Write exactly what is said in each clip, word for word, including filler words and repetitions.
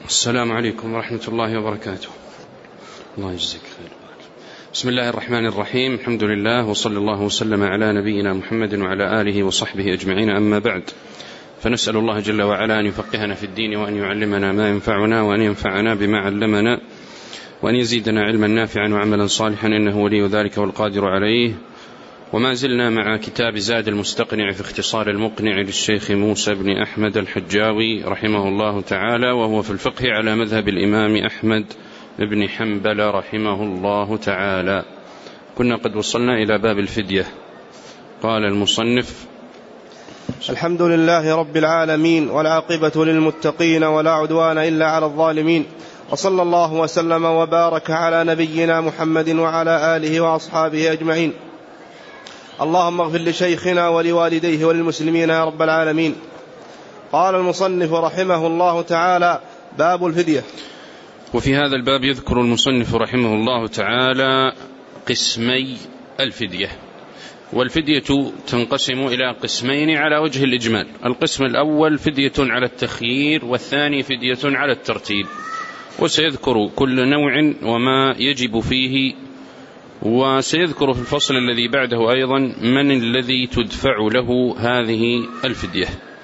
السلام عليكم ورحمة الله وبركاته. الله يجزيك خير. بسم الله الرحمن الرحيم. الحمد لله وصلى الله وسلم على نبينا محمد وعلى آله وصحبه أجمعين، أما بعد، فنسأل الله جل وعلا أن يفقهنا في الدين وأن يعلمنا ما ينفعنا وأن ينفعنا بما علمنا وأن يزيدنا علما نافعا وعملا صالحا، إنه ولي ذلك والقادر عليه. وما زلنا مع كتاب زاد المستقنع في اختصار المقنع للشيخ موسى بن أحمد الحجاوي رحمه الله تعالى، وهو في الفقه على مذهب الإمام أحمد بن حنبل رحمه الله تعالى. كنا قد وصلنا إلى باب الفدية. قال المصنف: الحمد لله رب العالمين، والعاقبة للمتقين، ولا عدوان إلا على الظالمين، وصلى الله وسلم وبارك على نبينا محمد وعلى آله وأصحابه أجمعين. اللهم اغفر لشيخنا ولوالديه وللمسلمين يا رب العالمين. قال المصنف رحمه الله تعالى: باب الفدية. وفي هذا الباب يذكر المصنف رحمه الله تعالى قسمي الفدية. والفدية تنقسم إلى قسمين على وجه الإجمال: القسم الأول فدية على التخيير، والثاني فدية على الترتيب. وسيذكر كل نوع وما يجب فيه، وسيذكر في الفصل الذي بعده أيضا من الذي تدفع له هذه الفدية.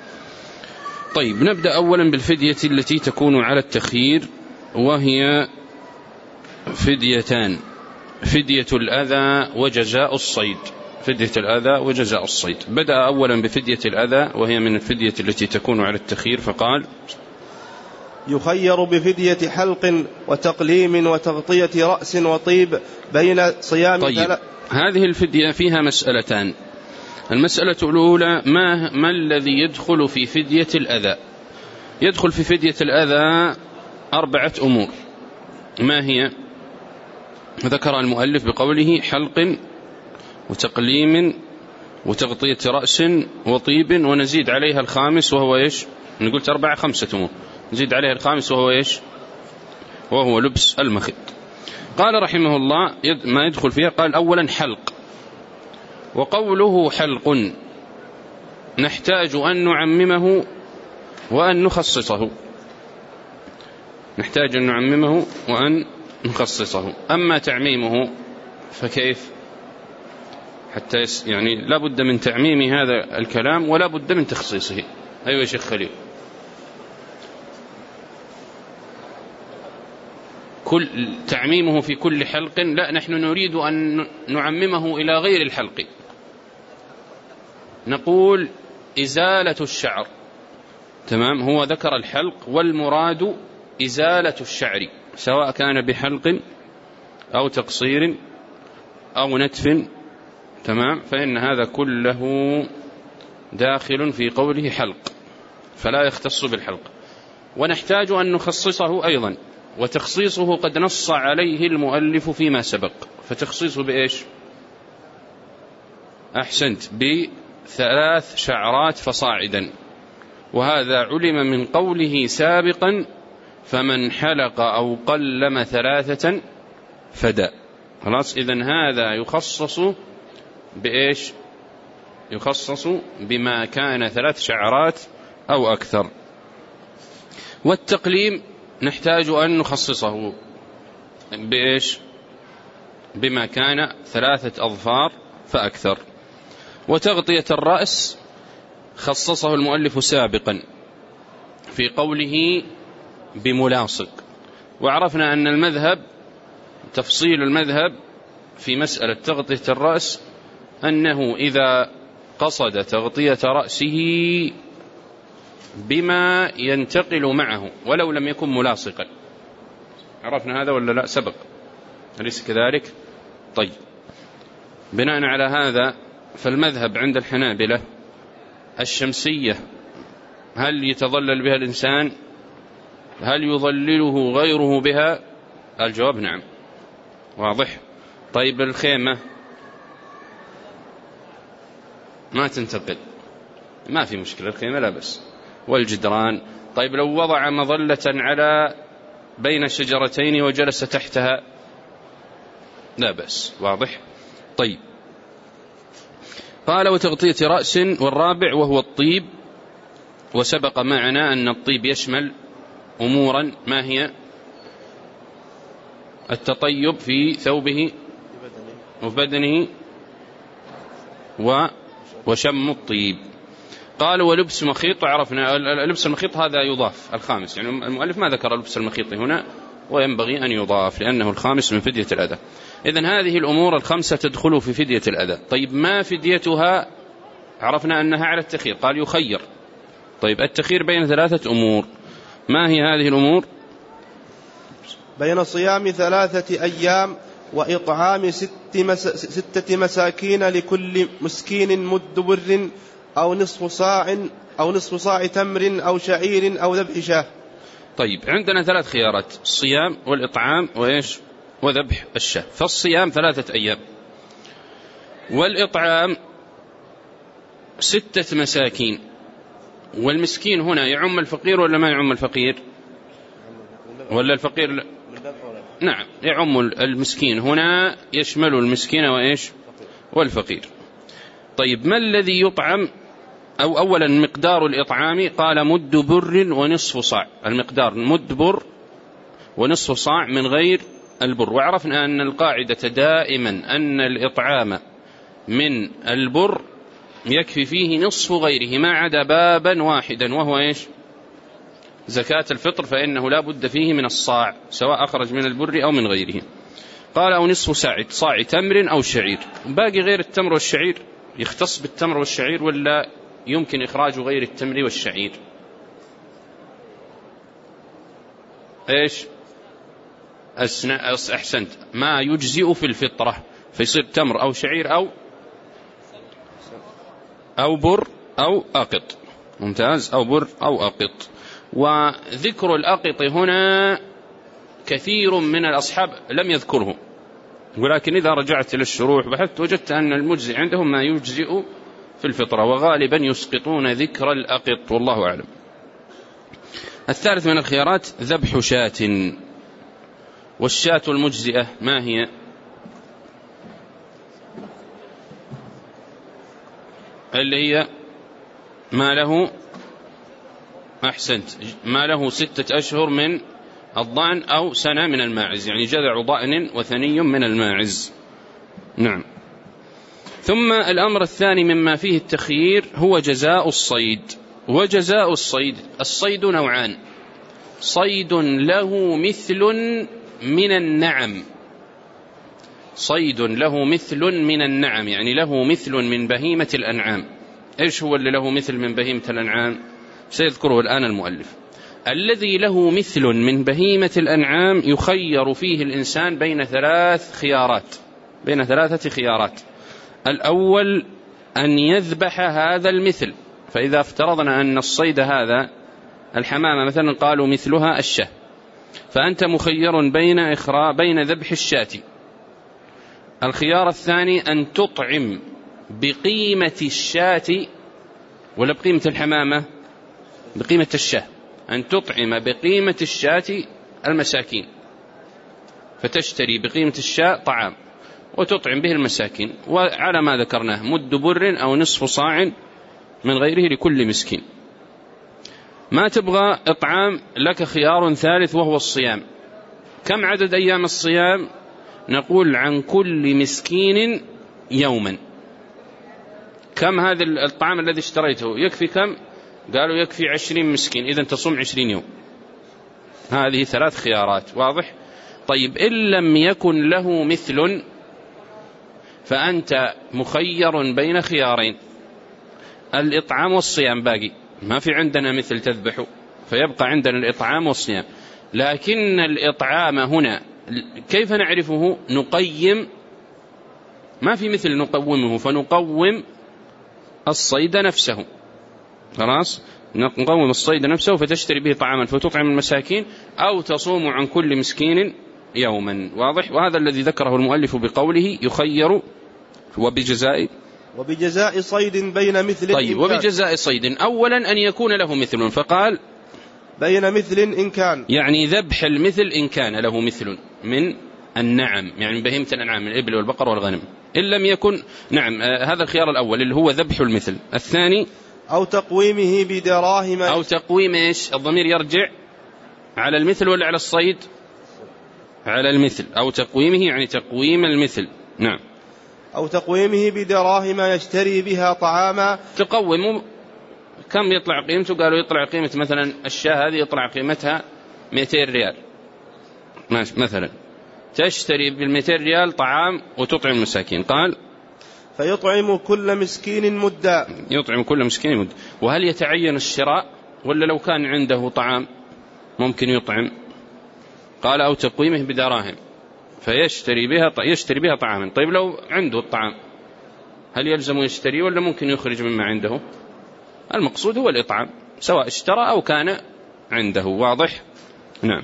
طيب، نبدأ أولا بالفدية التي تكون على التخيير، وهي فديتان: فدية الأذى وجزاء الصيد. فدية الأذى وجزاء الصيد. بدأ أولا بفدية الأذى، وهي من الفدية التي تكون على التخيير، فقال: يخير بفدية حلق وتقليم وتغطية رأس وطيب بين صيام. طيب، ثلاث. هذه الفدية فيها مسألتان. المسألة الأولى: ما, ما الذي يدخل في فدية الأذى؟ يدخل في فدية الأذى أربعة أمور. ما هي؟ ذكر المؤلف بقوله: حلق وتقليم وتغطية رأس وطيب، ونزيد عليها الخامس وهو إيش؟ نقول أربعة خمسة أمور، نزيد عليها الخامس وهو إيش؟ وهو لبس المخيط. قال رحمه الله: ما يدخل فيها. قال: أولا حلق. وقوله حلق نحتاج أن نعممه وأن نخصصه. نحتاج أن نعممه وأن نخصصه. أما تعميمه فكيف؟ حتى يعني لا بد من تعميم هذا الكلام ولا بد من تخصيصه. أيوة يا شيخ خليل. كل تعميمه في كل حلق؟ لا، نحن نريد أن نعممه إلى غير الحلق. نقول إزالة الشعر. تمام، هو ذكر الحلق، والمراد إزالة الشعر، سواء كان بحلق أو تقصير أو نتف. تمام، فإن هذا كله داخل في قوله حلق، فلا يختص بالحلق. ونحتاج أن نخصصه أيضا، وتخصيصه قد نص عليه المؤلف فيما سبق. فتخصيصه بإيش؟ أحسنت، بثلاث شعرات فصاعدا. وهذا علم من قوله سابقا: فمن حلق أو قلم ثلاثة فدى. خلاص، إذن هذا يخصص بإيش؟ يخصص بما كان ثلاث شعرات أو أكثر. والتقليم نحتاج أن نخصصه بإيش؟ بما كان ثلاثة أظفار فأكثر. وتغطية الرأس خصصه المؤلف سابقا في قوله بملاصق. وعرفنا أن المذهب، تفصيل المذهب في مسألة تغطية الرأس، أنه إذا قصد تغطية رأسه بما ينتقل معه ولو لم يكن ملاصقا. عرفنا هذا ولا لا؟ سبق، أليس كذلك؟ طيب، بناء على هذا فالمذهب عند الحنابلة الشمسية، هل يتظلل بها الإنسان؟ هل يظلله غيره بها؟ الجواب نعم. واضح؟ طيب، الخيمة ما تنتقل، ما في مشكلة، الخيمة لا بس. والجدران، طيب لو وضع مظلة على بين الشجرتين وجلس تحتها لا بس. واضح؟ طيب، قال: وتغطية رأس. والرابع وهو الطيب. وسبق معنا أن الطيب يشمل أمورا، ما هي؟ التطيب في ثوبه وفي بدنه وشم الطيب. قال ولبس مخيط، وعرفنا لبس المخيط هذا يضاف الخامس، يعني المؤلف ما ذكر لبس المخيط هنا وينبغي أن يضاف لأنه الخامس من فدية الأذى. إذن هذه الأمور الخمسة تدخل في فدية الأذى. طيب ما فديتها؟ عرفنا أنها على التخير، قال يخير. طيب التخير بين ثلاثة أمور، ما هي هذه الأمور؟ بين صيام ثلاثة أيام وإطعام ست مس... ستة مساكين لكل مسكين مد بر أو نصف صاع أو نصف صاع تمر أو شعير أو ذبح شاه. طيب عندنا ثلاث خيارات: الصيام والإطعام وإيش وذبح الشاه. فالصيام ثلاثة أيام، والإطعام ستة مساكين. والمسكين هنا يعم الفقير ولا ما يعم الفقير؟ ولا الفقير لا؟ نعم يعم المسكين هنا، يشمل المسكين وإيش والفقير. طيب ما الذي يطعم؟ أو أولا مقدار الإطعام، قال مد بر ونصف صاع. المقدار مد بر ونصف صاع من غير البر. وعرفنا أن القاعدة دائما أن الإطعام من البر يكفي فيه نصف غيره ما عدا بابا واحدا، وهو إيش؟ زكاة الفطر، فإنه لا بد فيه من الصاع سواء أخرج من البر أو من غيره. قال أو نصف صاع صاع تمر أو شعير. باقي غير التمر والشعير يختص بالتمر والشعير ولا يمكن إخراج غير التمر والشعير؟ إيش أحسنت، ما يجزئ في الفطرة، فيصير تمر أو شعير أو أو بر أو أقط. ممتاز، أو بر أو أقط. وذكر الأقط هنا كثير من الأصحاب لم يذكره، ولكن إذا رجعت إلى الشروح بحثت وجدت أن المجزئ عندهم ما يجزئ في الفطرة، وغالبا يسقطون ذكر الأقط والله أعلم. الثالث من الخيارات ذبح شاة. والشاة المجزئة ما هي؟ اللي هي ما له أحسنت ما له ستة أشهر من الضأن أو سنة من الماعز، يعني جذع ضأن وثني من الماعز. نعم. ثم الأمر الثاني مما فيه التخيير هو جزاء الصيد. وجزاء الصيد، الصيد نوعان: صيد له مثل من النعم، صيد له مثل من النعم يعني له مثل من بهيمة الأنعام. إيش هو اللي له مثل من بهيمة الأنعام؟ سيذكره الآن المؤلف. الذي له مثل من بهيمة الأنعام يخير فيه الإنسان بين ثلاث خيارات بين ثلاثة خيارات. الأول أن يذبح هذا المثل، فإذا افترضنا أن الصيد هذا الحمامة مثلا قالوا مثلها الشاه، فأنت مخير بين إخراء بين ذبح الشاة. الخيار الثاني أن تطعم بقيمة الشاة، ولا بقيمة الحمامة؟ بقيمة الشاة. أن تطعم بقيمة الشاة المساكين، فتشتري بقيمة الشاة طعام وتطعم به المساكين، وعلى ما ذكرناه مد بر أو نصف صاع من غيره لكل مسكين. ما تبغى إطعام لك خيار ثالث وهو الصيام. كم عدد أيام الصيام؟ نقول عن كل مسكين يوما. كم هذا الطعام الذي اشتريته يكفي كم؟ قالوا يكفي عشرين مسكين، إذن تصوم عشرين يوم. هذه ثلاث خيارات، واضح؟ طيب إن لم يكن له مثل فأنت مخير بين خيارين: الإطعام والصيام. باقي ما في عندنا مثل تذبحه، فيبقى عندنا الإطعام والصيام. لكن الإطعام هنا كيف نعرفه؟ نقيم، ما في مثل نقومه، فنقوم الصيد نفسه. خلاص، نقوم الصيد نفسه فتشتري به طعاما فتطعم المساكين، أو تصوم عن كل مسكين يوما. واضح؟ وهذا الذي ذكره المؤلف بقوله يخير وبجزاء وبجزاء صيد بين مثل. طيب وبجزاء صيد، أولا أن يكون له مثل، فقال بين مثل إن كان، يعني ذبح المثل إن كان له مثل من النعم، يعني بهيمة الأنعام من الإبل والبقر والغنم. إن لم يكن، نعم، آه هذا الخيار الأول اللي هو ذبح المثل. الثاني أو تقويمه بدراهم، أو تقويم إيش؟ الضمير يرجع على المثل ولا على الصيد؟ على المثل، أو تقويمه يعني تقويم المثل. نعم. أو تقويمه بدراهم يشتري بها طعاما. تقوم كم يطلع قيمته؟ قالوا يطلع قيمة مثلا الشاة هذه يطلع قيمتها مئتين ريال مثلا، تشتري بالمئتين ريال طعام وتطعم المساكين. قال فيطعم كل مسكين مدا. يطعم كل مسكين مدا. وهل يتعين الشراء ولا لو كان عنده طعام ممكن يطعم؟ قال أو تقويمه بدراهم فيشتري بها يشتري بها طعاما. طيب لو عنده الطعام هل يلزم يشتري ولا ممكن يخرج مما عنده؟ المقصود هو الإطعام سواء اشترى أو كان عنده. واضح؟ نعم.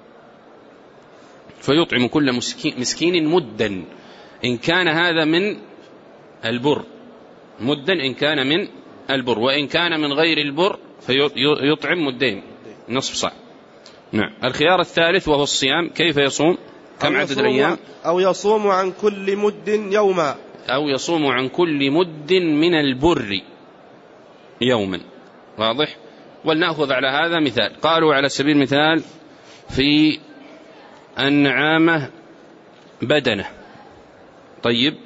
فيطعم كل مسكين مدا إن كان هذا من البر، مدا إن كان من البر، وإن كان من غير البر فيطعم مدين نصف صاع. نعم. الخيار الثالث وهو الصيام. كيف يصوم؟ كم عدد الأيام؟ أو يصوم عن كل مد يوما. أو يصوم عن كل مد من البر يوما. واضح؟ ولنأخذ على هذا مثال. قالوا على سبيل المثال في النعامة بدنة. طيب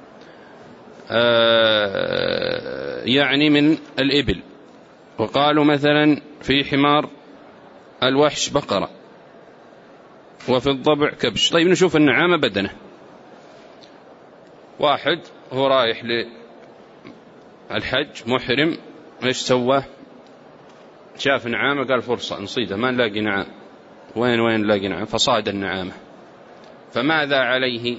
آه يعني من الإبل. وقالوا مثلا في حمار الوحش بقرة، وفي الضبع كبش. طيب نشوف النعامة بدنة. واحد هو رايح للحج محرم، ايش سوى؟ شاف نعامة قال فرصة نصيدها ما نلاقي نعام، وين وين نلاقي نعام؟ فصاد النعامة. فماذا عليه؟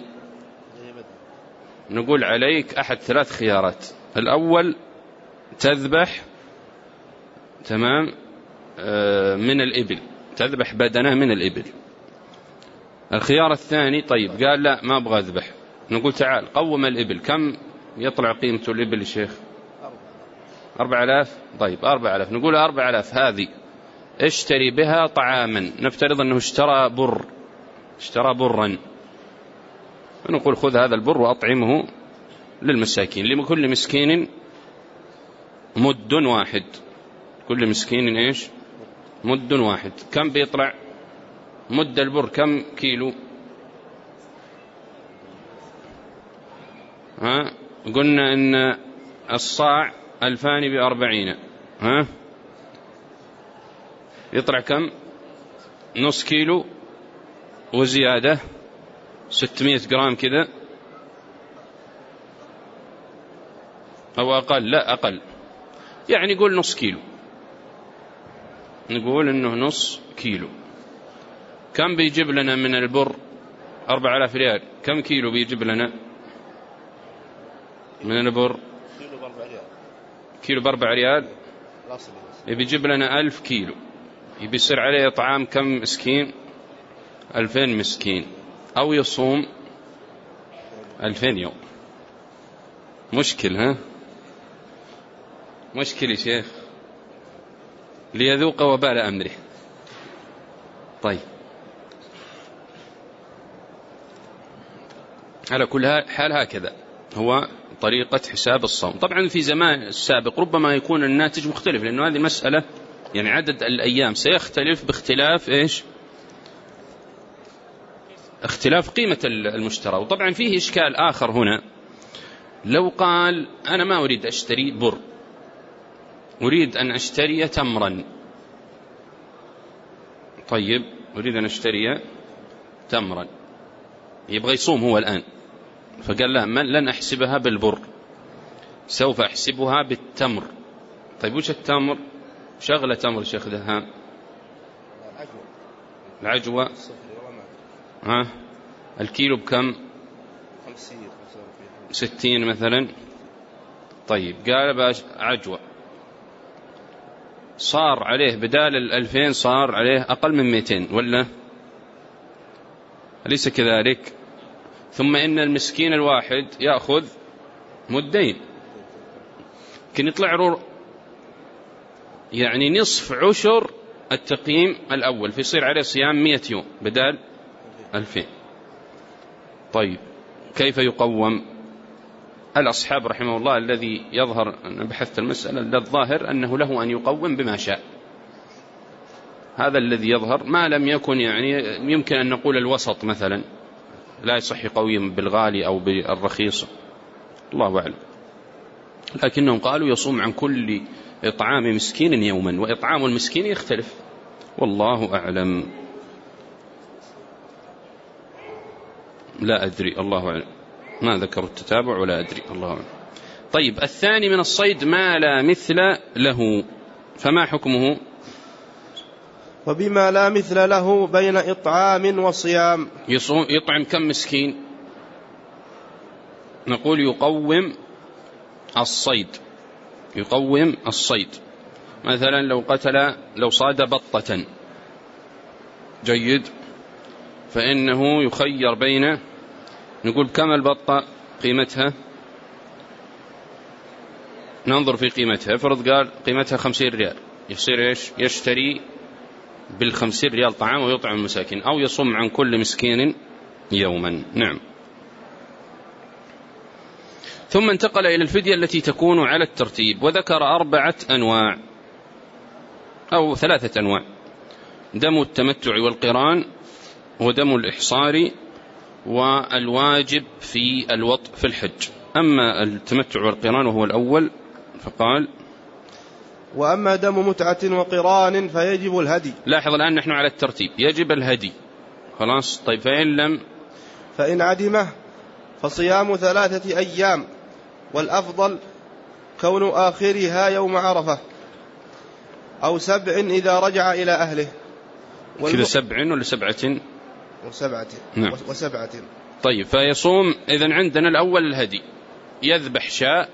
نقول عليك أحد ثلاث خيارات. الأول تذبح تمام من الإبل، تذبح بدنه من الإبل. الخيار الثاني طيب قال لا ما أبغى أذبح، نقول تعال قوم الإبل. كم يطلع قيمة الإبل يا شيخ؟ أربع آلاف. طيب أربع آلاف، نقول أربع آلاف هذه اشتري بها طعاما. نفترض أنه اشترى بر، اشترى برا، نقول خذ هذا البر وأطعمه للمساكين، لكل مسكين مد واحد. كل مسكين إيش؟ مد واحد. كم بيطلع مد البر؟ كم كيلو؟ ها قلنا إن الصاع ألفان بأربعين، ها يطلع كم؟ نص كيلو وزيادة ستمائة جرام كذا أو أقل. لا أقل، يعني قول نص كيلو، نقول إنه نص كيلو. كم بيجيب لنا من البر؟ أربع آلاف ريال. كم كيلو بيجيب لنا من البر؟ كيلو بأربع ريال. كيلو بأربع ريال بيجيب لنا ألف كيلو. بيصير عليه طعام كم مسكين؟ ألفين مسكين. أو يصوم ألفين يوم. مشكل ها؟ مشكل يا شيخ، ليذوق وبال أمره. طيب على كل حال هكذا هو طريقة حساب الصوم. طبعا في زمان السابق ربما يكون الناتج مختلف، لأنه هذه المسألة يعني عدد الأيام سيختلف باختلاف إيش؟ اختلاف قيمة المشترى. وطبعا فيه إشكال آخر هنا، لو قال أنا ما أريد أشتري بر، أريد أن أشتري تمرا. طيب أريد أن أشتري تمرا، يبغى يصوم هو الآن، فقال له من لن أحسبها بالبر، سوف أحسبها بالتمر. طيب وش التمر؟ شغلة تمر شيخ دهام. العجوة. ها الكيلو بكم؟ ستين مثلا. طيب قال باش عجوة صار عليه بدال الألفين صار عليه أقل من مئتين، ولا أليس كذلك؟ ثم إن المسكين الواحد يأخذ مدين، كن يطلع له يعني نصف عشر التقييم الأول، فيصير عليه صيام مئة يوم بدال ألفين. طيب كيف يقوم؟ الأصحاب رحمه الله الذي يظهر أن بحثت المسألة الظاهر أنه له أن يقوم بما شاء، هذا الذي يظهر، ما لم يكن يعني يمكن أن نقول الوسط مثلا، لا يصح قويا بالغالي أو بالرخيص، الله أعلم. لكنهم قالوا يصوم عن كل إطعام مسكين يوما، وإطعام المسكين يختلف، والله أعلم. لا أدري، الله أعلم، ما ذكروا التتابع ولا أدري، الله أعلم. طيب، الثاني من الصيد ما لا مثل له، فما حكمه؟ وبما لا مثل له بين إطعام وصيام. يصوم يطعم كم مسكين؟ نقول يقوم الصيد، يقوم الصيد. مثلا لو قتل لو صاد بطة، جيد، فإنه يخير بين، نقول كم البطة قيمتها، ننظر في قيمتها، افرض قال قيمتها خمسين ريال، يصير إيش؟ يشتري بالخمسين ريال طعام ويطعم المساكين، أو يصوم عن كل مسكين يوما. نعم. ثم انتقل إلى الفدية التي تكون على الترتيب، وذكر أربعة أنواع أو ثلاثة أنواع: دم التمتع والقران، ودم الإحصار، والواجب في الوطء في الحج. أما التمتع والقران وهو الأول فقال: وأما دم متعة وقران فيجب الهدي. لاحظ الآن نحن على الترتيب، يجب الهدي، خلاص. طيب، فإن لم فإن عدمه فصيام ثلاثة أيام، والأفضل كون آخرها يوم عرفة، أو سبع إذا رجع إلى أهله. كذا سبع ولا سبعة؟ وسبعة. نعم. وسبعة. طيب، فيصوم. إذن عندنا الأول الهدي، يذبح شاء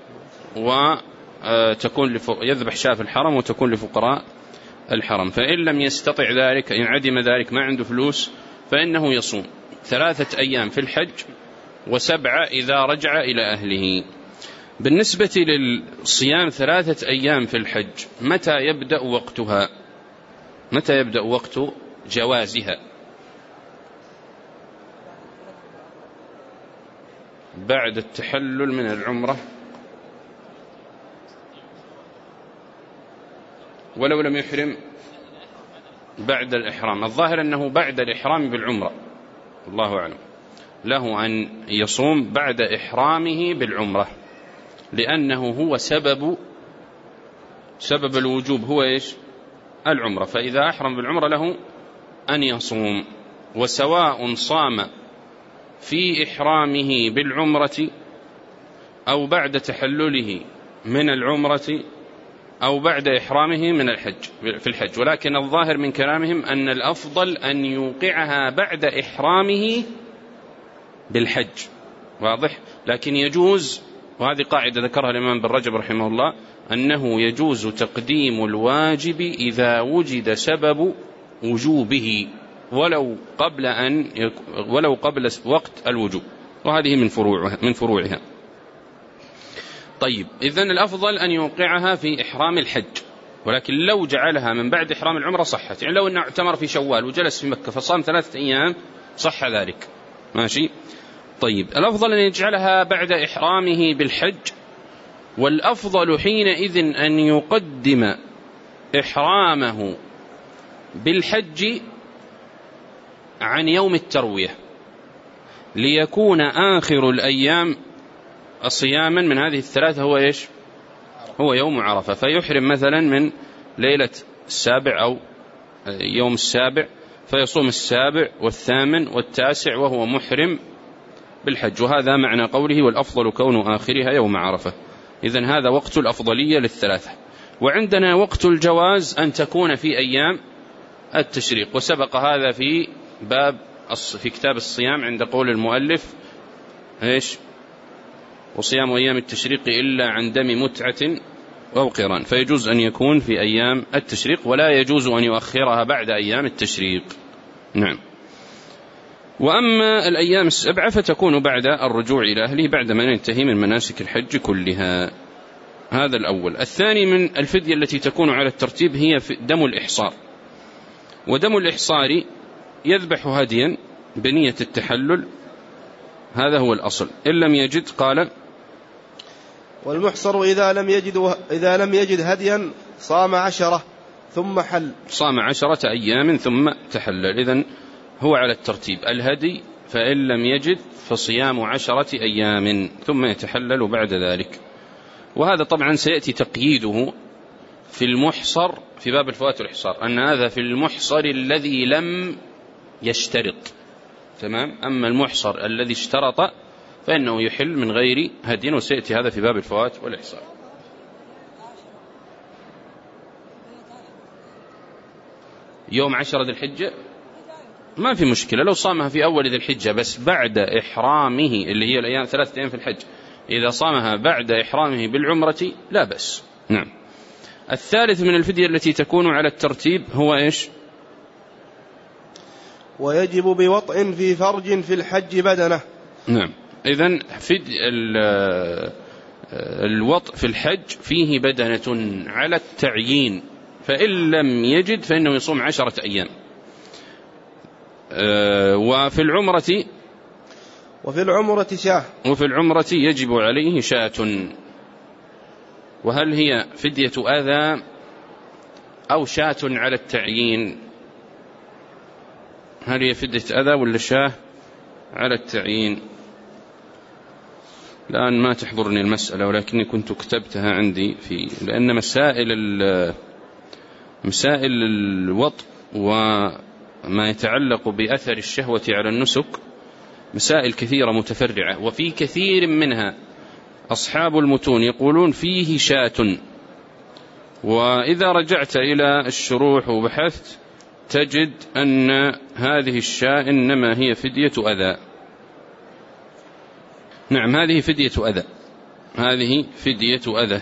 وتكون لف... يذبح شاء في الحرم وتكون لفقراء الحرم. فإن لم يستطع ذلك، إن عدم ذلك، ما عنده فلوس، فإنه يصوم ثلاثة أيام في الحج وسبعة إذا رجع إلى أهله. بالنسبة للصيام ثلاثة أيام في الحج، متى يبدأ وقتها؟ متى يبدأ وقت جوازها؟ بعد التحلل من العمرة، ولو لم يحرم بعد الإحرام. الظاهر أنه بعد الإحرام بالعمرة، الله أعلم، له أن يصوم بعد إحرامه بالعمرة، لأنه هو سبب سبب الوجوب هو إيش؟ العمرة. فإذا أحرم بالعمرة له أن يصوم، وسواء صام في إحرامه بالعمرة أو بعد تحلله من العمرة أو بعد إحرامه من الحج في الحج. ولكن الظاهر من كلامهم أن الأفضل أن يوقعها بعد إحرامه بالحج، واضح. لكن يجوز، وهذه قاعدة ذكرها الإمام بن رجب رحمه الله، أنه يجوز تقديم الواجب إذا وجد سبب وجوبه، ولو قبل أن يك... ولو قبل وقت الوجوب، وهذه من فروعها من فروعها. طيب، إذن الأفضل أن يوقعها في إحرام الحج، ولكن لو جعلها من بعد إحرام العمرة صحت. يعني لو أنه اعتمر في شوال وجلس في مكة فصام ثلاثة أيام صح ذلك، ماشي. طيب، الأفضل أن يجعلها بعد إحرامه بالحج، والأفضل حينئذ أن يقدم إحرامه بالحج عن يوم التروية، ليكون آخر الأيام صياما من هذه الثلاثة هو إيش؟ هو يوم عرفة. فيحرم مثلا من ليلة السابع أو يوم السابع، فيصوم السابع والثامن والتاسع وهو محرم بالحج. وهذا معنى قوله: والأفضل كون آخرها يوم عرفة. إذن هذا وقت الأفضلية للثلاثة. وعندنا وقت الجواز أن تكون في أيام التشريق، وسبق هذا في باب في كتاب الصيام عند قول المؤلف إيش؟ وصيام أيام التشريق إلا عن دم متعة أو قران. فيجوز أن يكون في أيام التشريق، ولا يجوز أن يؤخرها بعد أيام التشريق. نعم. وأما الأيام السبعة فتكون بعد الرجوع إلى أهله بعدما ينتهي من مناسك الحج كلها. هذا الأول. الثاني من الفدية التي تكون على الترتيب هي دم الإحصار. ودم الإحصار يذبح هديا بنية التحلل، هذا هو الأصل. إن لم يجد قال: والمحصر إذا لم يجد إذا لم يجد هديا صام عشرة ثم حل. صام عشرة أيام ثم تحلل. إذن هو على الترتيب: الهدي فإن لم يجد فصيام عشرة أيام ثم يتحلل بعد ذلك. وهذا طبعا سيأتي تقييده في المحصر في باب الفوات والإحصار، أن هذا في المحصر الذي لم يشترط. تمام. أما المحصر الذي اشترط فإنه يحل من غير هدي، وسيأتي هذا في باب الفوات والإحصار. يوم عشرة ذي الحجة ما في مشكلة لو صامها في أول ذي الحجة، بس بعد إحرامه اللي هي الأيام ثلاثة أيام في الحج، إذا صامها بعد إحرامه بالعمرة لا بأس. نعم. الثالث من الفدية التي تكون على الترتيب هو إيش؟ ويجب بوطء في فرج في الحج بدنه. نعم. إذن فد الوطء في الحج فيه بدنة على التعيين، فإن لم يجد فإنه يصوم عشرة أيام. وفي العمرة وفي العمرة شاة وفي العمرة يجب عليه شاة. وهل هي فدية أذى أو شاة على التعيين؟ هل هي فدية أذى ولا شاة على التعيين؟ الآن ما تحضرني المسألة، ولكني كنت كتبتها عندي في لأن مسائل مسائل الوطء وما يتعلق بأثر الشهوة على النسك مسائل كثيرة متفرعة، وفي كثير منها أصحاب المتون يقولون فيه شاة، وإذا رجعت إلى الشروح وبحثت تجد أن هذه الشاة إنما هي فدية أذى. نعم، هذه فدية أذى، هذه فدية أذى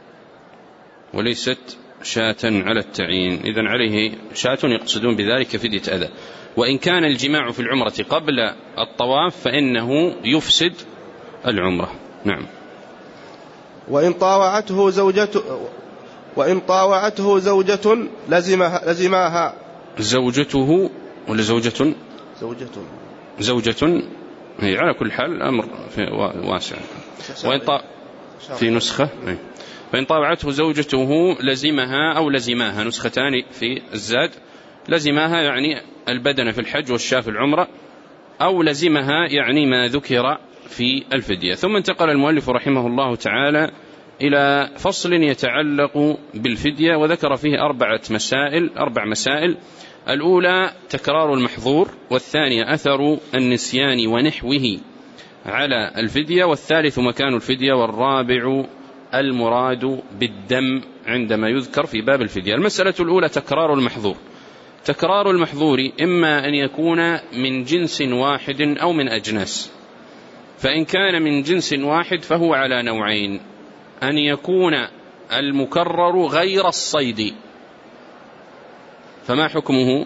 وليست شاة على التعيين. إذن عليه شاة يقصدون بذلك فدية أذى. وإن كان الجماع في العمرة قبل الطواف فإنه يفسد العمرة. نعم. وإن طاوعته زوجته وإن طاوعته زوجة لزمها لزماها زوجته ولا زوجة زوجة زوجة هي على كل حال الأمر واسع. وإن طا... في نسخة فإن طاوعته زوجته لزمها أو لزماها، نسختان في الزاد. لزماها يعني البدن في الحج والشاة في العمرة، أو لزمها يعني ما ذكر في الفدية. ثم انتقل المؤلف رحمه الله تعالى إلى فصل يتعلق بالفدية، وذكر فيه أربعة مسائل أربع مسائل. الأولى تكرار المحظور، والثانية أثر النسيان ونحوه على الفدية، والثالث مكان الفدية، والرابع المراد بالدم عندما يذكر في باب الفدية. المسألة الأولى تكرار المحظور. تكرار المحظور إما أن يكون من جنس واحد أو من أجناس. فإن كان من جنس واحد فهو على نوعين: أن يكون المكرر غير الصيد. فما حكمه؟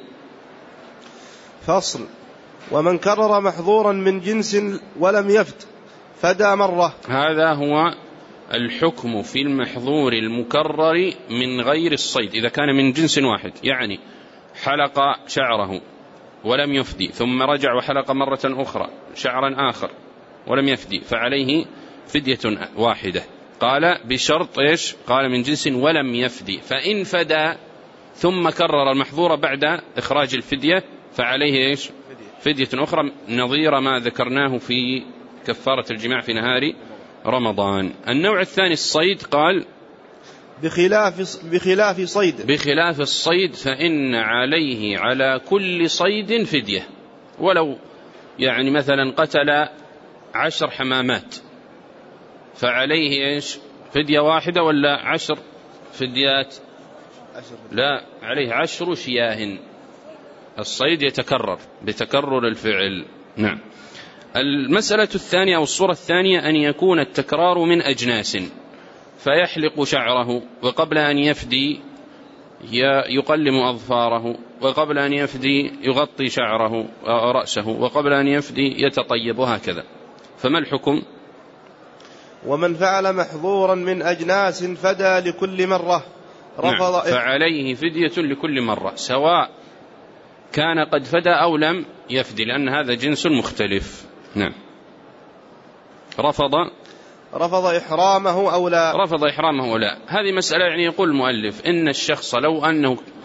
فصل: ومن كرر محظورا من جنس ولم يفت فدى مرة. هذا هو الحكم في المحظور المكرر من غير الصيد. إذا كان من جنس واحد، يعني حلق شعره ولم يفدي، ثم رجع وحلق مرة أخرى شعرا آخر ولم يفدي، فعليه فدية واحدة. قال بشرط إيش؟ قال من جنس ولم يفدي. فإن فدى ثم كرر المحظور بعد إخراج الفدية فعليه إيش؟ فدية أخرى، نظير ما ذكرناه في كفارة الجماع في نهار رمضان. النوع الثاني الصيد. قال بخلاف بخلاف صيد بخلاف الصيد فإن عليه على كل صيد فدية، ولو يعني مثلا قتل عشر حمامات فعليه إيش؟ فدية واحدة ولا عشر فديات؟ لا، عليه عشر شياه. الصيد يتكرر بتكرر الفعل. نعم. المسألة الثانية أو الصورة الثانية أن يكون التكرار من أجناس، فيحلق شعره وقبل أن يفدي يقلم أظفاره، وقبل أن يفدي يغطي شعره رأسه، وقبل أن يفدي يتطيب، وهكذا. فما الحكم؟ ومن فعل محظورا من أجناس فدى لكل مرة رفض. نعم. فعليه فدية لكل مرة، سواء كان قد فدى أو لم يفدي، لأن هذا جنس مختلف. نعم. رفض رفض إحرامه أو لا رفض إحرامه أو لا. هذه مسألة يعني يقول المؤلف إن الشخص لو أنه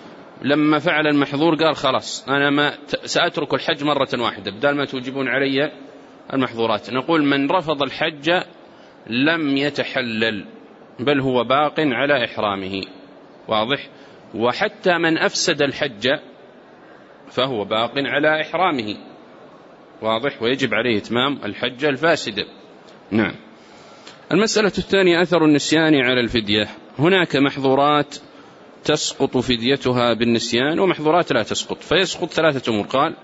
لما فعل المحظور قال خلاص أنا ما سأترك الحج مرة واحدة بدل ما توجبون علي المحظورات، نقول من رفض الحج لم يتحلل بل هو باق على إحرامه. واضح؟ وحتى من أفسد الحج فهو باق على إحرامه. واضح؟ ويجب عليه إتمام الحج الفاسد. نعم. المسألة الثانية أثر النسيان على الفدية. هناك محظورات تسقط فديتها بالنسيان ومحظورات لا تسقط، فيسقط ثلاثة أمور. قال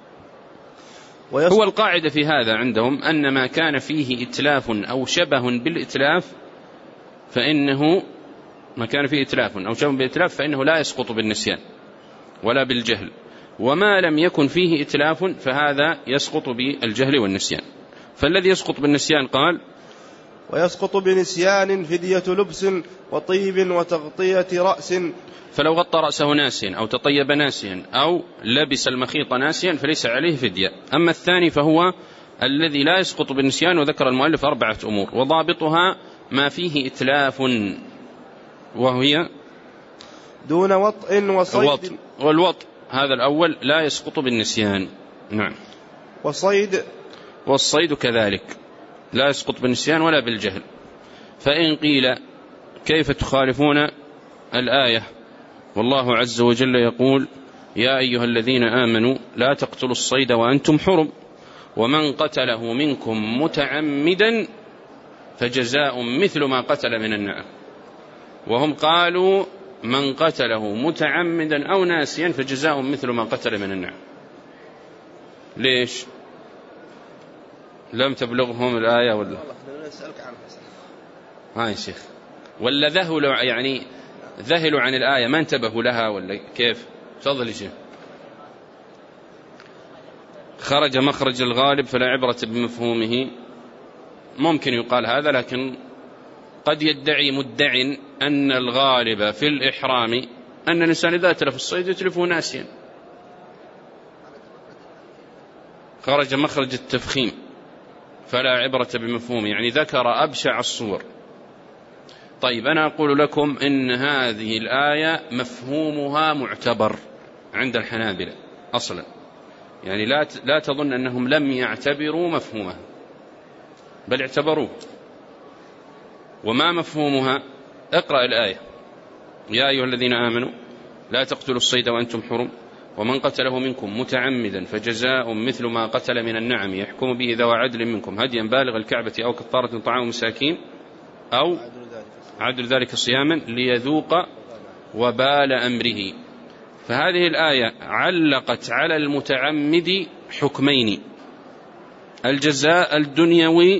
هو القاعدة في هذا عندهم أن ما كان فيه إتلاف أو شبه بالإتلاف فإنه ما كان فيه إتلاف أو شبه بالإتلاف فإنه لا يسقط بالنسيان ولا بالجهل، وما لم يكن فيه إتلاف فهذا يسقط بالجهل والنسيان. فالذي يسقط بالنسيان قال ويسقط بنسيان فدية لبس وطيب وتغطية رأس، فلو غطى رأسه ناسيا أو تطيب ناسيا أو لبس المخيط ناسيا فليس عليه فدية. أما الثاني فهو الذي لا يسقط بالنسيان، وذكر المؤلف أربعة أمور وضابطها ما فيه إتلاف، وهي دون وطء وصيد. وط والوط هذا الأول لا يسقط بالنسيان. نعم. وصيد والصيد كذلك لا يسقط بالنسيان ولا بالجهل. فإن قيل كيف تخالفون الآية والله عز وجل يقول يا أيها الذين آمنوا لا تقتلوا الصيد وأنتم حرم ومن قتله منكم متعمدا فجزاء مثل ما قتل من النعم، وهم قالوا من قتله متعمدا أو ناسيا فجزاء مثل ما قتل من النعم. ليش لم تبلغهم الآية ولا ها يا شيخ ولا ذهلوا يعني ذهلوا عن الآية ما انتبهوا لها ولا كيف؟ تفضل يا شيخ. خرج مخرج الغالب فلا عبرة بمفهومه، ممكن يقال هذا، لكن قد يدعي مدع أن الغالب في الإحرام أن الإنسان إذا أتلف الصيد يتلفه ناسيا. خرج مخرج التفخيم فلا عبرة بمفهومه، يعني ذكر أبشع الصور. طيب أنا أقول لكم إن هذه الآية مفهومها معتبر عند الحنابلة أصلا، يعني لا لا تظن أنهم لم يعتبروا مفهومها بل اعتبروه. وما مفهومها؟ اقرأ الآية يا أيها الذين آمنوا لا تقتلوا الصيد وأنتم حرم ومن قتله منكم متعمدا فجزاء مثل ما قتل من النعم يحكم به ذوى عدل منكم هديا بالغ الكعبة أو كفارة طعام مساكين أو عدل ذلك صياما ليذوق وبال أمره. فهذه الآية علقت على المتعمد حكمين: الجزاء الدنيوي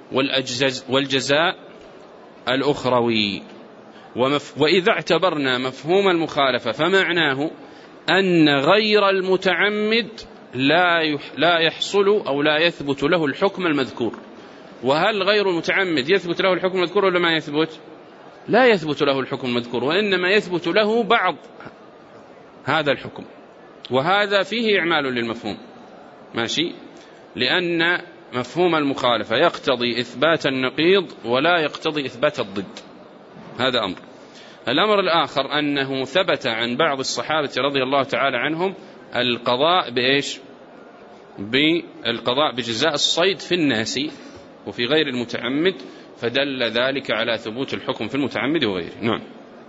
والجزاء الأخروي. وإذا اعتبرنا مفهوم المخالفة فمعناه أن غير المتعمد لا لا يحصل أو لا يثبت له الحكم المذكور. وهل غير المتعمد يثبت له الحكم المذكور ولا ما يثبت؟ لا يثبت له الحكم المذكور، وإنما يثبت له بعض هذا الحكم، وهذا فيه إعمال للمفهوم. ماشي؟ لأن مفهوم المخالفة يقتضي إثبات النقيض ولا يقتضي إثبات الضد. هذا أمر. الأمر الآخر أنه ثبت عن بعض الصحابة رضي الله تعالى عنهم القضاء بإيش؟ بالقضاء بجزاء الصيد في الناس وفي غير المتعمد، فدل ذلك على ثبوت الحكم في المتعمد وغيره. نعم.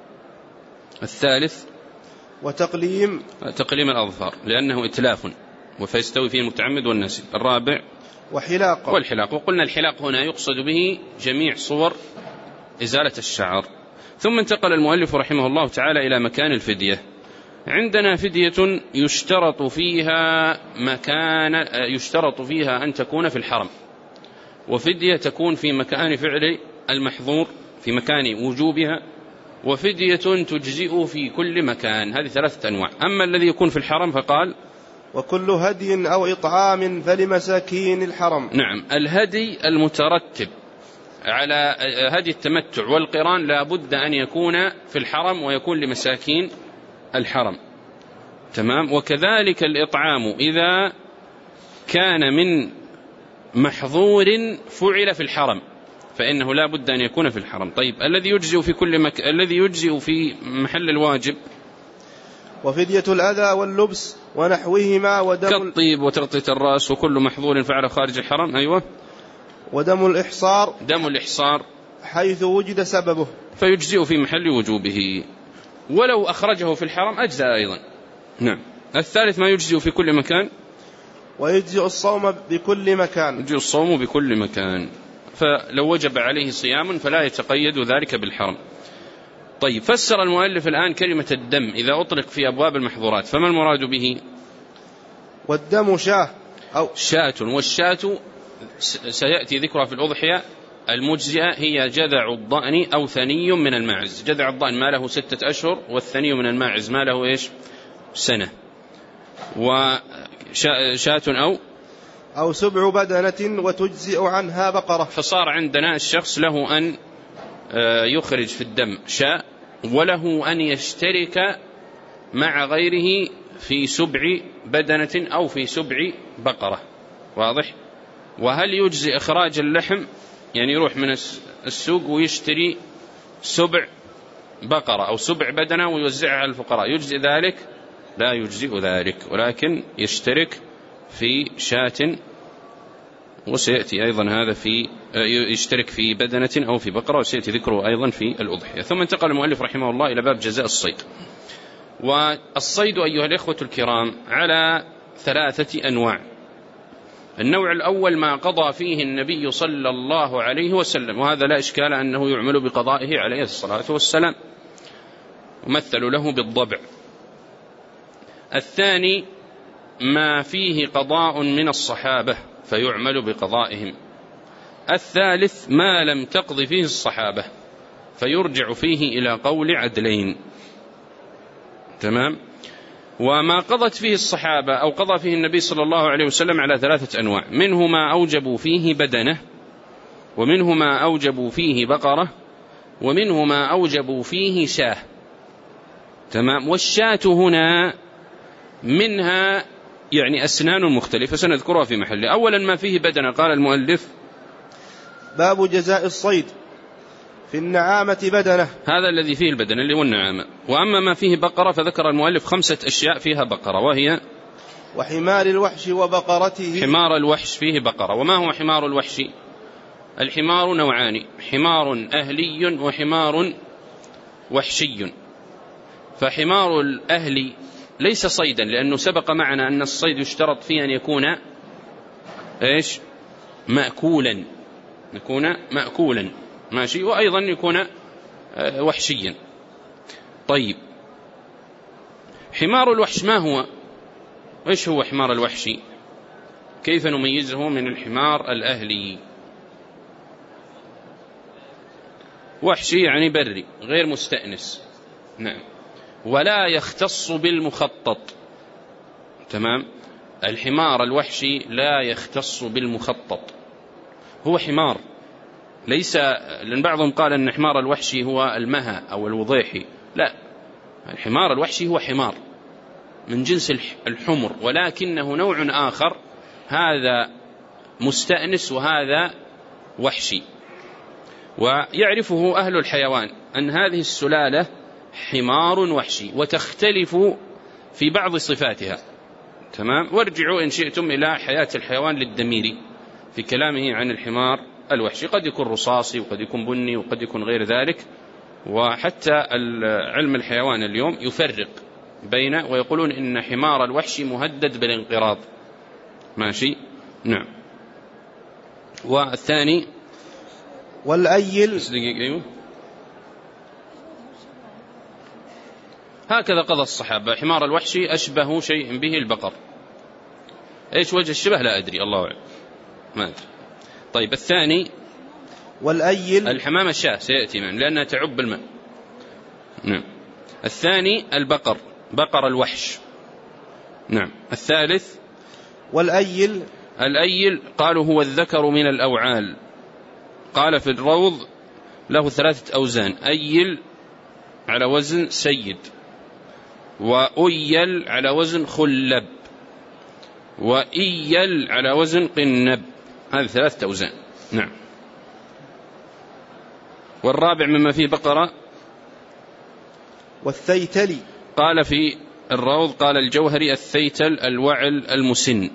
الثالث وتقليم تقليم الأظفار لأنه إتلاف وفيستوي فيه المتعمد والناسي. الرابع وحلاق والحلاق، وقلنا الحلاق هنا يقصد به جميع صور إزالة الشعر. ثم انتقل المؤلف رحمه الله تعالى إلى مكان الفدية. عندنا فدية يشترط فيها مكان يشترط فيها أن تكون في الحرم، وفدية تكون في مكان فعل المحظور في مكان وجوبها، وفدية تجزئ في كل مكان. هذه ثلاثة أنواع. أما الذي يكون في الحرم فقال وكل هدي أو إطعام فلمساكين الحرم. نعم. الهدي المترتب على هدي التمتع والقران لا بد أن يكون في الحرم ويكون لمساكين الحرم. تمام. وكذلك الإطعام إذا كان من محظور فعل في الحرم فإنه لا بد أن يكون في الحرم. طيب الذي يجزئ في كل مك... الذي يجزئ في محل الواجب وفدية الأذى واللبس ونحوهما ودم كالطيب وتغطية الرأس وكل محظور فعل خارج الحرم. أيوة. ودم الإحصار دم الإحصار حيث وجد سببه فيجزئ في محل وجوبه، ولو أخرجه في الحرم أجزاء أيضا. نعم. الثالث ما يجزئ في كل مكان، ويجزئ الصوم بكل مكان. يجزئ الصوم بكل مكان، فلو وجب عليه صيام فلا يتقيد ذلك بالحرم. طيب، فسر المؤلف الآن كلمة الدم إذا أطلق في أبواب المحظورات، فما المراد به؟ والدم شاة أو شاة، والشاة سيأتي ذكرها في الأضحية المجزئة هي جذع الضأن أو ثني من الماعز. جذع الضأن ما له ستة أشهر، والثني من الماعز ما له إيش؟ سنة. وشاة أو أو سبع بدنة وتجزئ عنها بقرة. فصار عندنا الشخص له أن يخرج في الدم شاء، وله أن يشترك مع غيره في سبع بدنة أو في سبع بقرة. واضح؟ وهل يجزي إخراج اللحم، يعني يروح من السوق ويشتري سبع بقرة أو سبع بدنة ويوزعها على الفقراء، يجزي ذلك؟ لا يجزئ ذلك، ولكن يشترك في شاة، وسيأتي أيضا هذا في يشترك في بدنة أو في بقرة، وسيأتي ذكره أيضا في الأضحية. ثم انتقل المؤلف رحمه الله إلى باب جزاء الصيد. والصيد أيها الإخوة الكرام على ثلاثة أنواع. النوع الأول ما قضى فيه النبي صلى الله عليه وسلم، وهذا لا إشكال أنه يعمل بقضائه عليه الصلاة والسلام، ومثل له بالضبع. الثاني ما فيه قضاء من الصحابة فيعمل بقضائهم. الثالث ما لم تقض فيه الصحابة فيرجع فيه إلى قول عدلين. تمام. وما قضت فيه الصحابة أو قضى فيه النبي صلى الله عليه وسلم على ثلاثة أنواع، منه ما أوجبوا فيه بدنة، ومنه ما أوجبوا فيه بقرة، ومنه ما أوجبوا فيه شاه. تمام. والشاة هنا منها يعني أسنان مختلفة سنذكرها في محل. أولا ما فيه بدنة، قال المؤلف باب جزاء الصيد. في النعامة بدنة، هذا الذي فيه البدنة اللي هو النعامة. وأما ما فيه بقرة فذكر المؤلف خمسة أشياء فيها بقرة، وهي وحمار الوحش وبقرته. حمار الوحش فيه بقرة. وما هو حمار الوحش؟ الحمار نوعان، حمار أهلي وحمار وحشي. فحمار الأهلي ليس صيدا، لأنه سبق معنا أن الصيد يشترط فيه أن يكون إيش؟ مأكولا، يكون مأكولا، ماشي، وأيضا يكون وحشيا. طيب، حمار الوحش ما هو؟ إيش هو حمار الوحش؟ كيف نميزه من الحمار الأهلي؟ وحشي يعني بري غير مستأنس. نعم. ولا يختص بالمخطط. تمام. الحمار الوحشي لا يختص بالمخطط، هو حمار، ليس، لأن بعضهم قال أن حمار الوحشي هو المها أو الوضيحي، لا، الحمار الوحشي هو حمار من جنس الحمر، ولكنه نوع آخر، هذا مستأنس وهذا وحشي. ويعرفه أهل الحيوان أن هذه السلالة حمار وحشي، وتختلف في بعض صفاتها. تمام. وارجعوا إن شئتم إلى حياة الحيوان للدميري في كلامه عن الحمار الوحشي، قد يكون رصاصي وقد يكون بني وقد يكون غير ذلك. وحتى علم الحيوان اليوم يفرق بين، ويقولون إن حمار الوحشي مهدد بالانقراض. ماشي. نعم. والثاني والأيل. أيوه. هكذا قضى الصحابة. حمار الوحشي أشبه شيء به البقر. إيش وجه الشبه لا أدري، الله أعلم، ما أدري. طيب، الثاني والأيل. الحمامة الشاة سيأتي من لأنها تعب الماء. نعم. الثاني البقر، بقر الوحش. نعم. الثالث والأيل. الأيل قالوا هو الذكر من الأوعال. قال في الروض له ثلاثة أوزان، أيل على وزن سيد، وأيل على وزن خلب، وإيل على وزن قنب. هذه ثلاثة أوزان. نعم. والرابع مما فيه بقرة والثيتلي. قال في الروض. قال الجوهري الثيتل الوعل المسن.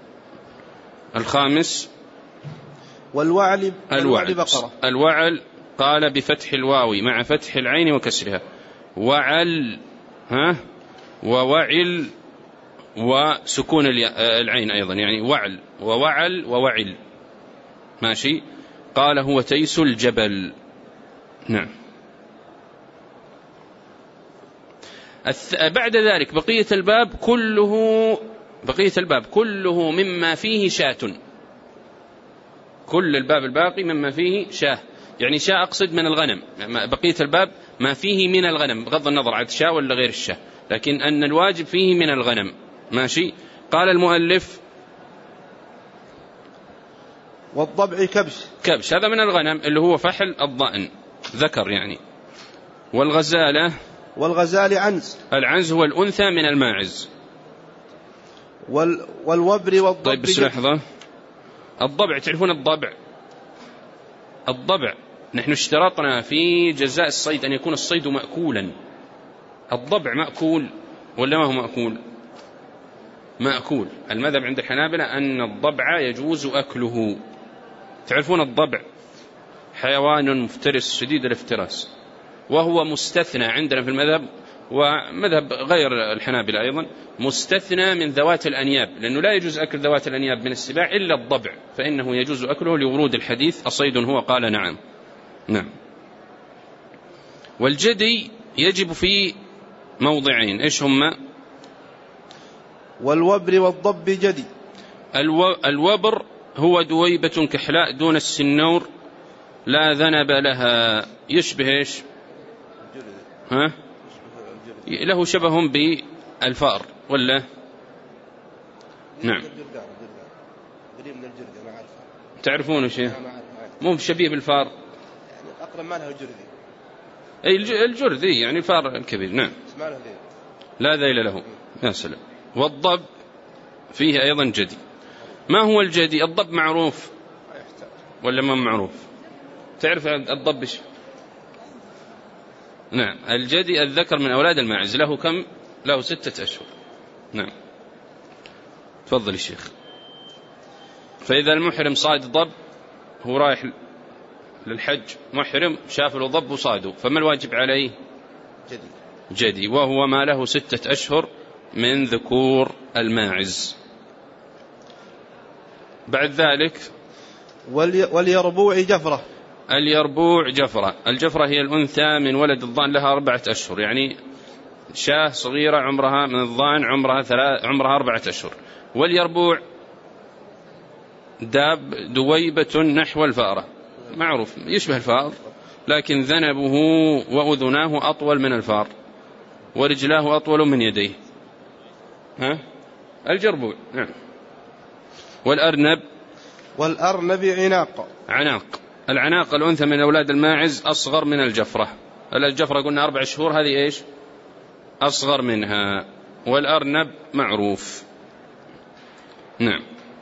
الخامس والوعل الوعل بقرة. الوعل قال بفتح الواو مع فتح العين وكسرها، وعل ها ووعل وسكون العين أيضا، يعني وعل ووعل ووعل، ماشي. قال هو تيس الجبل. نعم. بعد ذلك بقية الباب كله بقية الباب كله مما فيه شاة، كل الباب الباقي مما فيه شاه، يعني شاة أقصد من الغنم، بقية الباب ما فيه من الغنم بغض النظر عن الشاة ولا غير الشاة، لكن أن الواجب فيه من الغنم، ماشي. قال المؤلف والضبع كبش. كبش هذا من الغنم اللي هو فحل الضأن ذكر يعني. والغزالة والغزال عنز. العنز هو الأنثى من الماعز. وال والوبر والضب. طيب بس لحظة، الضبع تعرفون الضبع؟ الضبع نحن اشترطنا في جزاء الصيد أن يكون الصيد مأكولا. الضبع مأكول ولا ما هو مأكول؟ مأكول. المذهب عند الحنابلة أن الضبع يجوز أكله. تعرفون الضبع حيوان مفترس شديد الافتراس، وهو مستثنى عندنا في المذهب ومذهب غير الحنابلة أيضا، مستثنى من ذوات الأنياب، لأنه لا يجوز أكل ذوات الأنياب من السباع إلا الضبع، فإنه يجوز أكله لورود الحديث أصيد هو؟ قال نعم. نعم. والجدي يجب في موضعين، إيش هما؟ والوبر والضب جدي. الو... الوبر هو دويبة كحلاء دون السنور لا ذنب لها، يشبه إيش؟ ها؟ له شبه بالفأر ولا؟ نعم. تعرفونه شيء؟ مو شبيه بالفار؟ أقرب ما له الجرذي. أي الجرذي يعني الفار الكبير. نعم. لا ذيل له. يا سلام. والضب فيه أيضا جدي. ما هو الجدي؟ الضب معروف ولا ما معروف؟ تعرف الضب إيش؟ نعم. الجدي الذكر من أولاد الماعز، له كم؟ له ستة أشهر. نعم. تفضل الشيخ. فإذا المحرم صاد ضب، هو رايح للحج محرم شاف له ضب وصاده، فما الواجب عليه؟ جدي. جدي، وهو ما له ستة أشهر من ذكور الماعز. بعد ذلك واليربوع جفرة. اليربوع جفرة. الجفرة هي الأنثى من ولد الضأن، لها أربعة أشهر، يعني شاه صغيرة عمرها من الضأن عمرها ثلاث عمرها أربعة أشهر. واليربوع داب دويبة نحو الفأرة، معروف يشبه الفار، لكن ذنبه وأذناه أطول من الفار ورجلاه أطول من يديه. ها؟ الجربوع. نعم. والأرنب والأرنب عناق. عناق. العناق الأنثى من أولاد الماعز، أصغر من الجفرة. الجفرة قلنا أربع شهور، هذه إيش؟ أصغر منها. والأرنب معروف. نعم.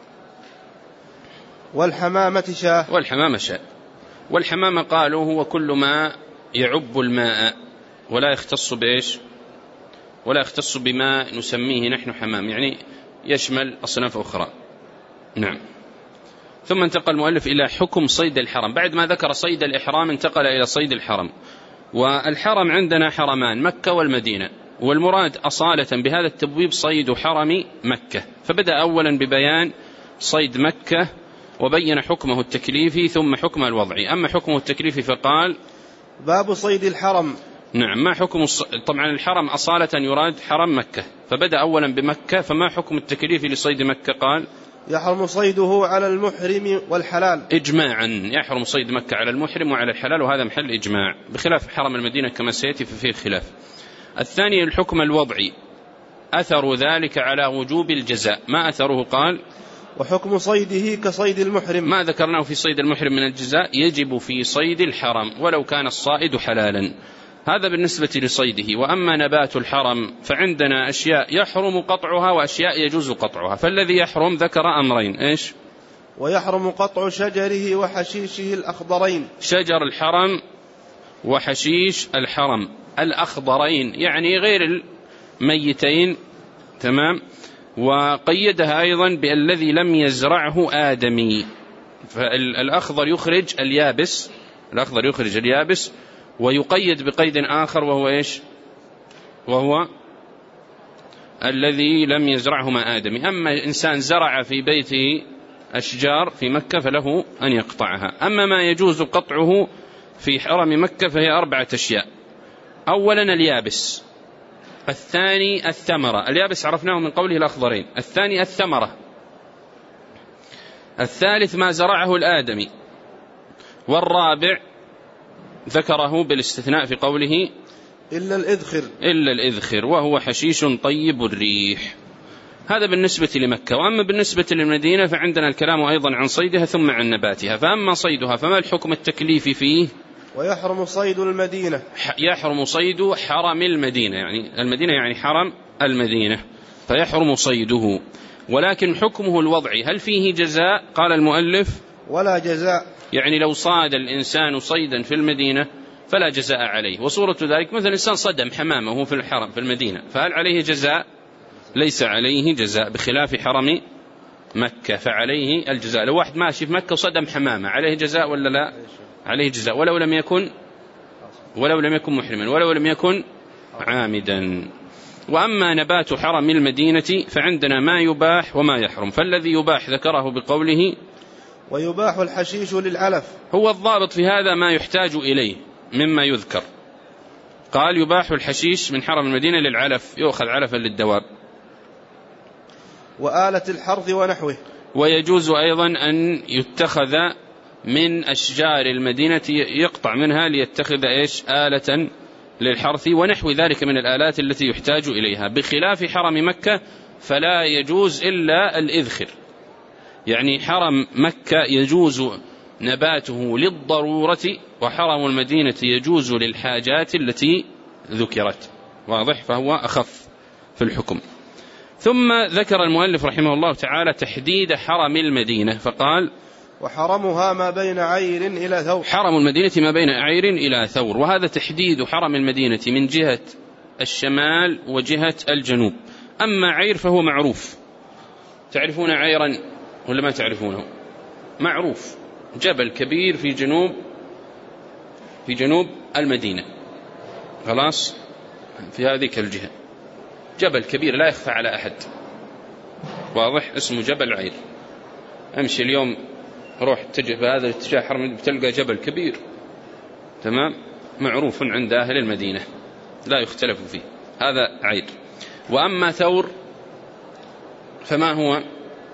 والحمامة شاه. والحمامة شاه. والحمامة قالوا هو كل ما يعب الماء ولا يختص بإيش؟ ولا يختص بما نسميه نحن حمام، يعني يشمل أصناف أخرى. نعم. ثم انتقل المؤلف إلى حكم صيد الحرم. بعد ما ذكر صيد الإحرام انتقل إلى صيد الحرم. والحرم عندنا حرمان، مكة والمدينة، والمراد أصالة بهذا التبويب صيد حرم مكة، فبدأ أولا ببيان صيد مكة وبين حكمه التكليفي ثم حكمه الوضعي. أما حكمه التكليفي فقال باب صيد الحرم. نعم. ما حكم الص... طبعا الحرم أصالة يراد حرم مكة، فبدأ أولا بمكة، فما حكم التكليفي لصيد مكة؟ قال يحرم صيده على المحرم والحلال إجماعا، يحرم صيد مكة على المحرم وعلى الحلال، وهذا محل إجماع، بخلاف حرم المدينة كما سيأتي ففيه خلاف. الثاني الحكم الوضعي، أثر ذلك على وجوب الجزاء. ما أثره؟ قال وحكم صيده كصيد المحرم. ما ذكرناه في صيد المحرم من الجزاء يجب في صيد الحرم ولو كان الصائد حلالا. هذا بالنسبة لصيده. وأما نبات الحرم فعندنا أشياء يحرم قطعها وأشياء يجوز قطعها. فالذي يحرم ذكر أمرين، إيش؟ ويحرم قطع شجره وحشيشه الأخضرين. شجر الحرم وحشيش الحرم الأخضرين، يعني غير ميتين. تمام. وقيدها أيضا بالذي لم يزرعه آدمي. فالأخضر يخرج اليابس، الأخضر يخرج اليابس، ويقيد بقيد آخر وهو إيش؟ وهو الذي لم يزرعهما آدمي. أما إنسان زرع في بيته أشجار في مكة فله أن يقطعها. أما ما يجوز قطعه في حرم مكة فهي أربعة أشياء. أولا اليابس، الثاني الثمرة، اليابس عرفناه من قوله الأخضرين، الثاني الثمرة، الثالث ما زرعه الآدمي، والرابع ذكره بالاستثناء في قوله إلا الإذخر إلا الإذخر وهو حشيش طيب الريح. هذا بالنسبة لمكة. وأما بالنسبة للمدينة فعندنا الكلام أيضا عن صيدها ثم عن نباتها. فأما صيدها فما الحكم التكليفي فيه؟ ويحرم صيد المدينة، يحرم صيد حرم المدينة، يعني المدينة يعني حرم المدينة، فيحرم صيده. ولكن حكمه الوضعي هل فيه جزاء؟ قال المؤلف ولا جزاء، يعني لو صاد الإنسان صيدا في المدينة فلا جزاء عليه. وصورة ذلك مثلا إنسان صدم حمامه في الحرم في المدينة، فهل عليه جزاء؟ ليس عليه جزاء، بخلاف حرم مكة فعليه الجزاء. لو واحد ماشي في مكة وصدم حمامه عليه جزاء ولا لا؟ عليه جزاء، ولو لم يكن ولو لم يكن محرما، ولو لم يكن عامدا. وأما نبات حرم المدينة فعندنا ما يباح وما يحرم. فالذي يباح ذكره بقوله ويباح الحشيش للعلف. هو الضابط في هذا ما يحتاج إليه مما يذكر. قال يباح الحشيش من حرم المدينة للعلف، يؤخذ علفا للدواب. وآلة الحرث ونحوه. ويجوز أيضا أن يتخذ من أشجار المدينة، يقطع منها ليتخذ إيش؟ آلة للحرث ونحو ذلك من الآلات التي يحتاج إليها. بخلاف حرم مكة فلا يجوز إلا الإذخر، يعني حرم مكة يجوز نباته للضرورة، وحرم المدينة يجوز للحاجات التي ذكرت. واضح؟ فهو أخف في الحكم. ثم ذكر المؤلف رحمه الله تعالى تحديد حرم المدينة فقال وحرمها ما بين عير إلى ثور. حرم المدينة ما بين عير إلى ثور، وهذا تحديد حرم المدينة من جهة الشمال وجهة الجنوب. أما عير فهو معروف، تعرفون عيرا ولا ما تعرفونه؟ معروف، جبل كبير في جنوب في جنوب المدينة، خلاص، في هذه الجهة جبل كبير لا يخفى على أحد، واضح، اسمه جبل عير. أمشي اليوم روح اتجه بهذا الاتجاه حرم بتلقى جبل كبير، تمام، معروف عند أهل المدينة لا يختلف فيه، هذا عير. وأما ثور فما هو؟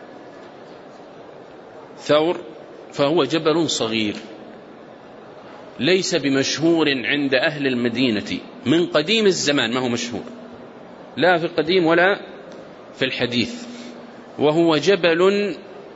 ثور فهو جبل صغير ليس بمشهور عند أهل المدينة من قديم الزمان، ما هو مشهور لا في القديم ولا في الحديث، وهو جبل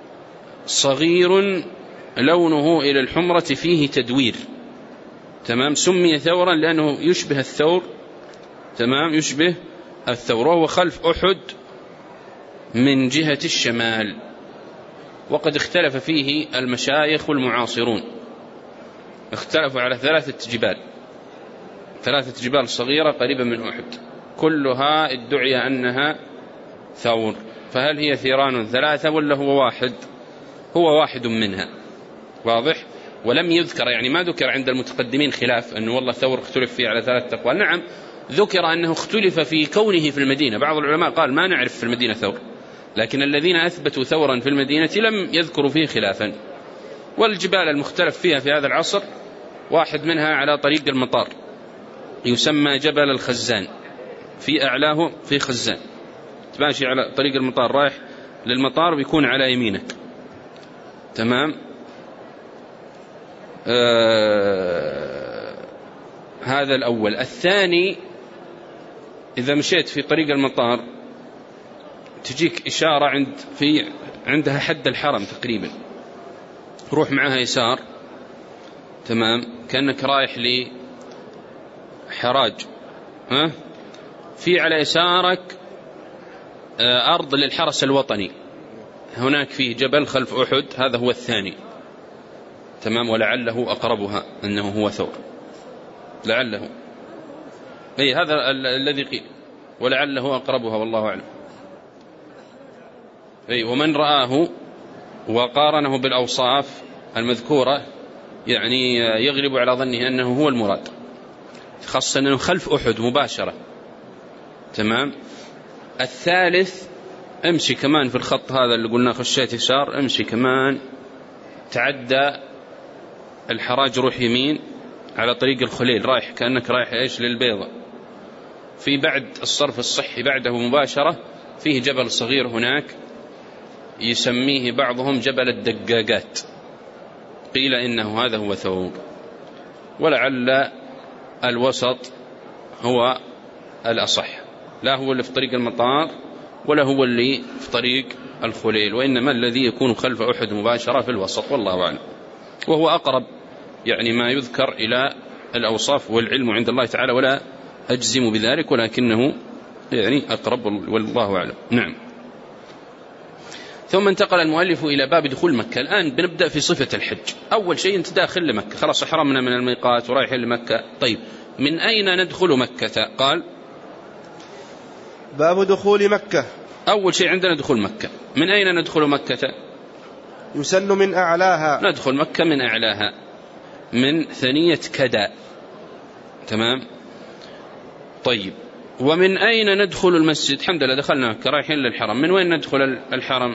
صغير لونه إلى الحمرة فيه تدوير، تمام، سمي ثورا لأنه يشبه الثور، تمام، يشبه الثور، وهو خلف أحد من جهة الشمال. وقد اختلف فيه المشايخ والمعاصرون، اختلفوا على ثلاثة جبال، ثلاثة جبال صغيرة قريبة من أحد، كلها ادعي أنها ثور. فهل هي ثيران ثلاثة ولا هو واحد؟ هو واحد منها، واضح. ولم يذكر، يعني ما ذكر عند المتقدمين خلاف أنه والله ثور اختلف فيه على ثلاثة أقوال. نعم ذكر أنه اختلف في كونه في المدينة، بعض العلماء قال ما نعرف في المدينة ثور، لكن الذين أثبتوا ثورا في المدينة لم يذكروا فيه خلافا. والجبال المختلف فيها في هذا العصر واحد منها على طريق المطار يسمى جبل الخزان، في أعلاه في خزان، تماشي على طريق المطار رايح للمطار ويكون على يمينك، تمام. آه هذا الأول. الثاني إذا مشيت في طريق المطار تجيك إشارة عند في عندها حد الحرم تقريبا، روح معها يسار، تمام، كأنك رايح لحراج، ها، في على يسارك أرض للحرس الوطني، هناك فيه جبل خلف أحد، هذا هو الثاني، تمام، ولعله أقربها أنه هو ثور، لعله أي هذا الذي قيل، ولعله أقربها والله أعلم. أي ومن رآه وقارنه بالأوصاف المذكورة يعني يغلب على ظنه أنه هو المراد، خاصة أنه خلف أحد مباشرة. تمام. الثالث امشي كمان في الخط هذا اللي قلنا خشيت يسار، امشي كمان تعدى الحراج روح يمين على طريق الخليل، رايح كأنك رايح ايش للبيضة. في بعد الصرف الصحي بعده مباشرة فيه جبل صغير هناك يسميه بعضهم جبل الدقاقات، قيل إنه هذا هو ثوب، ولعل الوسط هو الأصح، لا هو اللي في طريق المطار ولا هو اللي في طريق الخليل، وإنما الذي يكون خلف أحد مباشرة في الوسط والله أعلم، وهو أقرب يعني ما يذكر إلى الأوصاف والعلم عند الله تعالى، ولا أجزم بذلك ولكنه يعني أقرب والله أعلم. نعم. ثم انتقل المؤلف إلى باب دخول مكة. الآن بنبدأ في صفة الحج. أول شيء أنت داخل لمكة، خلاص حرمنا من الميقات ورايحين لمكة. طيب من أين ندخل مكة؟ قال باب دخول مكة. أول شيء عندنا دخول مكة. من أين ندخل مكة؟ يسن من أعلاها. ندخل مكة من أعلاها، من ثنية كدا. تمام. طيب ومن أين ندخل المسجد؟ الحمد لله دخلنا مكة، رايحين للحرم. من وين ندخل الحرم؟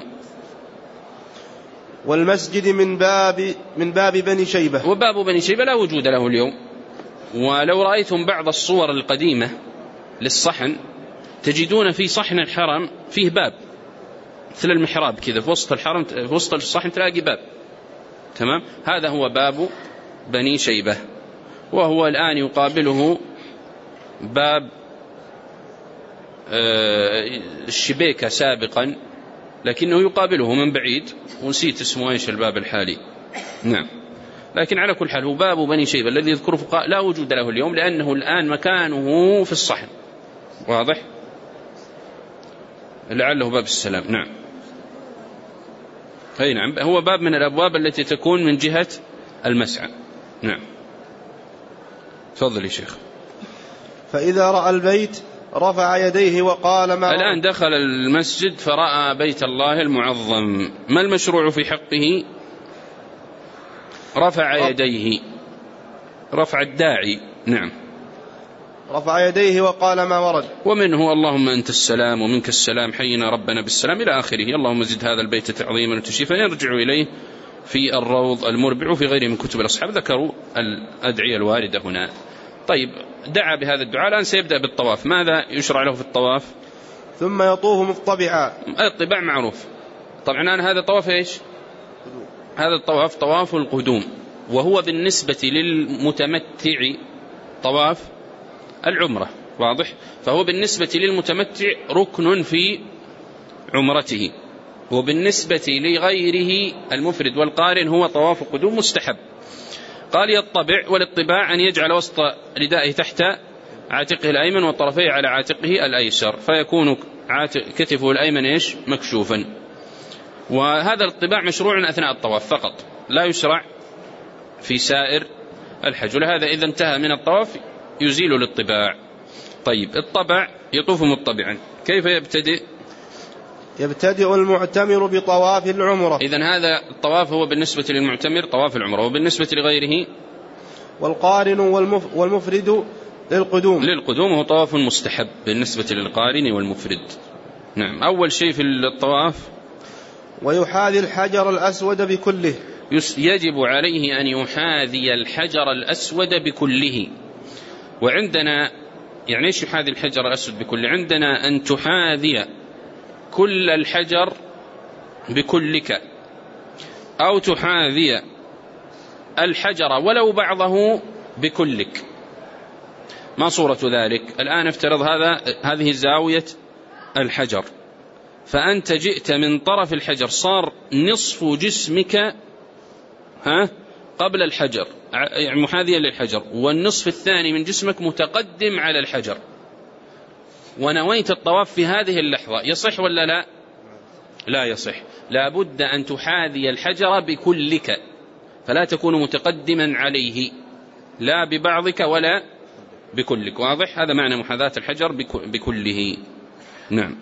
والمسجد من باب من باب بني شيبة. وباب بني شيبة لا وجود له اليوم، ولو رأيتم بعض الصور القديمة للصحن تجدون في صحن الحرم فيه باب مثل المحراب كذا في وسط الحرم، في وسط الصحن تلاقي باب. تمام. هذا هو باب بني شيبة، وهو الآن يقابله باب الشبيكة سابقا، لكنه يقابله من بعيد ونسيت اسمه ايش الباب الحالي. نعم. لكن على كل حال هو باب بني شيبة الذي يذكره فقهاء لا وجود له اليوم، لأنه الآن مكانه في الصحن. واضح؟ لعله باب السلام. نعم. أي نعم، هو باب من الأبواب التي تكون من جهة المسعى. نعم. تفضل يا شيخ. فإذا رأى البيت رفع يديه وقال ما الآن دخل المسجد فرأى بيت الله المعظم، ما المشروع في حقه؟ رفع يديه، رفع الداعي. نعم. رفع يديه وقال ما ورد. ومنه اللهم أنت السلام ومنك السلام حينا ربنا بالسلام إلى آخره. اللهم زد هذا البيت تعظيما وتشريفا. يرجع إليه في الروض المربع وفي غيره من كتب الأصحاب ذكروا الأدعية الواردة هنا. طيب دعا بهذا الدعاء. الآن سيبدأ بالطواف. ماذا يشرع له في الطواف؟ ثم يطوف مطبعا. الطباع معروف طبعا. الآن هذا طواف إيش؟ هذا الطواف طواف القدوم، وهو بالنسبة للمتمتع طواف العمرة. واضح؟ فهو بالنسبة للمتمتع ركن في عمرته، وبالنسبة لغيره المفرد والقارن هو طواف قدوم مستحب. قال يطبع، والاطباع أن يجعل وسط ردائه تحت عاتقه الأيمن وطرفيه على عاتقه الأيسر، فيكون كتفه الأيمن إيش؟ مكشوفا. وهذا الاطباع مشروع أثناء الطواف فقط، لا يشرع في سائر الحج، ولهذا إذا انتهى من الطواف يزيل الاطباع. طيب الطبع يطوف مطبعا، كيف يبتدئ؟ يبتدئ المعتمر بطواف العمرة. إذن هذا الطواف هو بالنسبة للمعتمر طواف العمرة، وبالنسبة لغيره والقارن والمفرد للقدوم. للقدوم هو طواف مستحب بالنسبة للقارن والمفرد. نعم. أول شيء في الطواف ويحاذي الحجر الأسود بكله. يجب عليه أن يحاذي الحجر الأسود بكله. وعندنا يعني إيش يحاذي الحجر الأسود بكله؟ عندنا أن تحاذي كل الحجر بكلك، أو تحاذي الحجر ولو بعضه بكلك. ما صورة ذلك؟ الآن افترض هذا هذه زاوية الحجر، فأنت جئت من طرف الحجر، صار نصف جسمك ها قبل الحجر يعني محاذيا للحجر، والنصف الثاني من جسمك متقدم على الحجر، ونويت الطواف في هذه اللحظة، يصح ولا لا؟ لا يصح. لا بد أن تحاذي الحجر بكلك، فلا تكون متقدما عليه لا ببعضك ولا بكلك. واضح؟ هذا معنى محاذاة الحجر بكله. نعم.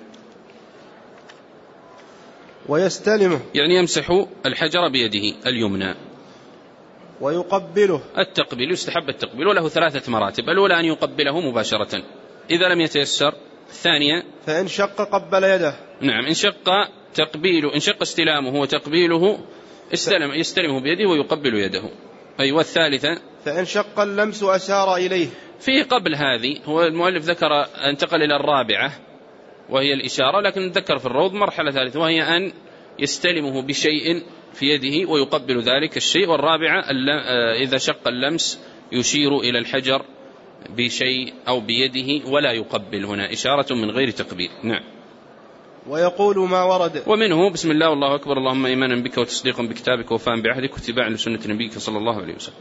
ويستلمه يعني يمسح الحجر بيده اليمنى. ويقبله. التقبيل يستحب التقبيل، وله ثلاثة مراتب. الأولى أن يقبله مباشرة إذا لم يتيسر. الثانية فإن شق قبل يده. نعم، إن شق تقبيله، إن شق استلامه وتقبيله استلم يستلمه بيده ويقبل يده. أي أيوة. والثالثة فإن شق اللمس أشار إليه. فيه قبل هذه، هو المؤلف ذكر انتقل إلى الرابعة وهي الإشارة، لكن ذكر في الروض مرحلة ثالثة وهي أن يستلمه بشيء في يده ويقبل ذلك الشيء. والرابعة إذا شق اللمس يشير إلى الحجر بشيء أو بيده ولا يقبل، هنا إشارة من غير تقبيل. نعم. ويقول ما ورد. ومنه بسم الله والله أكبر اللهم إيمانا بك وتصديقا بكتابك ووفاء بعهدك واتباعا لسنة نبيك صلى الله عليه وسلم.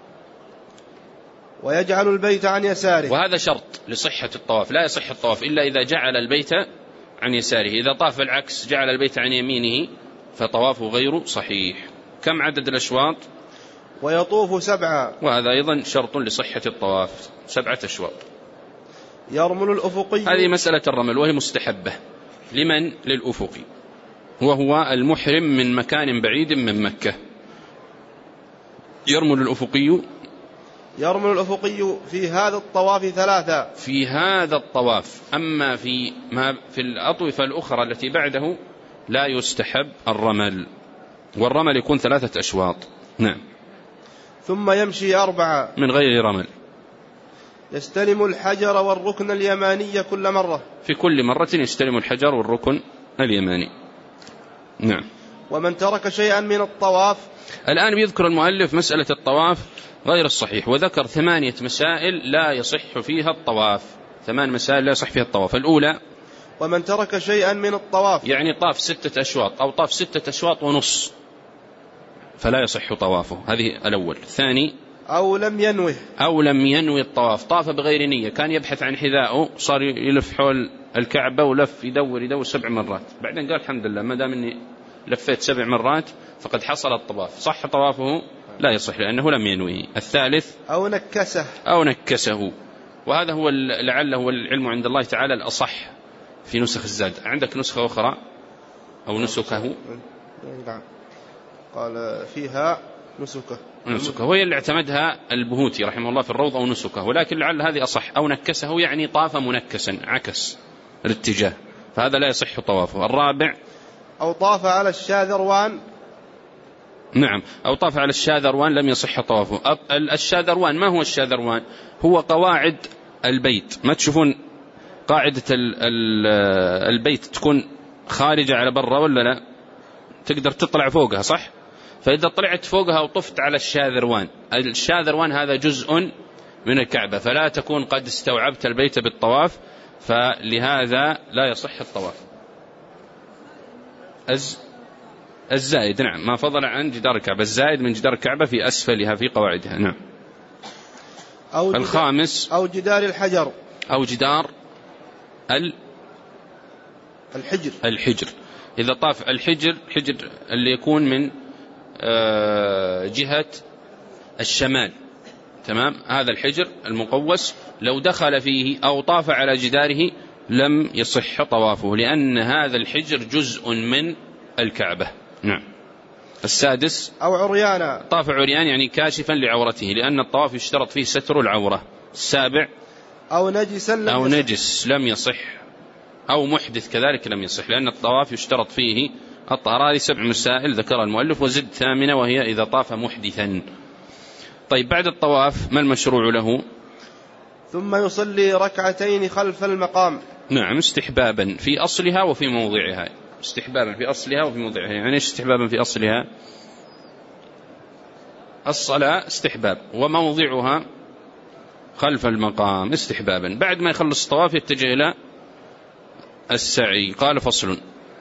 ويجعل البيت عن يساره. وهذا شرط لصحة الطواف، لا يصح الطواف إلا إذا جعل البيت عن يساره. إذا طاف العكس جعل البيت عن يمينه فطوافه غير صحيح. كم عدد الأشواط؟ ويطوف سبعة. وهذا أيضا شرط لصحة الطواف، سبعة أشواط. يرمل الأفقي. هذه مسألة الرمل وهي مستحبة. لمن؟ للأفقي، وهو المحرم من مكان بعيد من مكة. يرمل الأفقي. يرمل الأفقي في هذا الطواف ثلاثة. في هذا الطواف. أما في ما في الأطوفة الأخرى التي بعده لا يستحب الرمل، والرمل يكون ثلاثة أشواط. نعم. ثم يمشي أربعة من غير رمل. يستلم الحجر والركن اليماني كل مرة. في كل مرة يستلم الحجر والركن اليماني. نعم. ومن ترك شيئا من الطواف. الآن بيذكر المؤلف مسألة الطواف غير الصحيح، وذكر ثمانية مسائل لا يصح فيها الطواف. ثمان مسائل لا يصح فيها الطواف. الأولى ومن ترك شيئا من الطواف، يعني طاف ستة أشواط أو طاف ستة أشواط ونص فلا يصح طوافه. هذه الأول. الثاني أو لم ينوه. أو لم ينوي الطواف، طاف بغير نية، كان يبحث عن حذائه صار يلف حول الكعبة ولف يدور يدور سبع مرات، بعدين قال الحمد لله ما دام إني لفيت سبع مرات فقد حصل الطواف، صح طوافه؟ لا يصح لأنه لم ينويه. الثالث أو نكسه. أو نكسه، وهذا هو لعله هو العلم عند الله تعالى الأصح في نسخ الزاد. عندك نسخة أخرى أو نسكه؟ نعم، قال فيها نسكه. نسكه وهي اللي اعتمدها البهوتي رحمه الله في الروض، أو نسكه، ولكن لعل هذه أصح. أو نكسه يعني طاف منكسا، عكس الاتجاه، فهذا لا يصح طوافه. الرابع أو طاف على الشاذروان. نعم، أو طاف على الشاذروان لم يصح طوافه. الشاذروان ما هو الشاذروان؟ هو قواعد البيت. ما تشوفون قاعدة البيت تكون خارجة على برا ولا لا؟ تقدر تطلع فوقها صح؟ فإذا طلعت فوقها وطفت على الشاذروان، الشاذروان هذا جزء من الكعبة، فلا تكون قد استوعبت البيت بالطواف، فلهذا لا يصح الطواف. الزائد نعم ما فضل عن جدار الكعبة، الزائد من جدار الكعبة في أسفلها في قواعدها. نعم. أو الخامس أو جدار الحجر، أو جدار ال الحجر الحجر إذا طاف الحجر، حجر اللي يكون من جهة الشمال، تمام، هذا الحجر المقوس لو دخل فيه أو طاف على جداره لم يصح طوافه، لأن هذا الحجر جزء من الكعبة. نعم. السادس أو عريانا، طاف عريان يعني كاشفا لعورته، لأن الطواف يشترط فيه ستر العورة. السابع أو نجسا لم أو يصح. نجس لم يصح، أو محدث كذلك لم يصح، لأن الطواف يشترط فيه الطهارة. هذه سبع مسائل ذكرها المؤلف، وزد ثامنة وهي إذا طاف محدثا. طيب بعد الطواف ما المشروع له؟ ثم يصلي ركعتين خلف المقام. نعم، استحبابا في أصلها وفي موضعها. استحبابا في أصلها وفي موضعها. يعني ايش استحبابا في أصلها؟ الصلاة استحباب، وموضعها خلف المقام استحبابا. بعد ما يخلص الطواف يتجه إلى السعي. قال فصل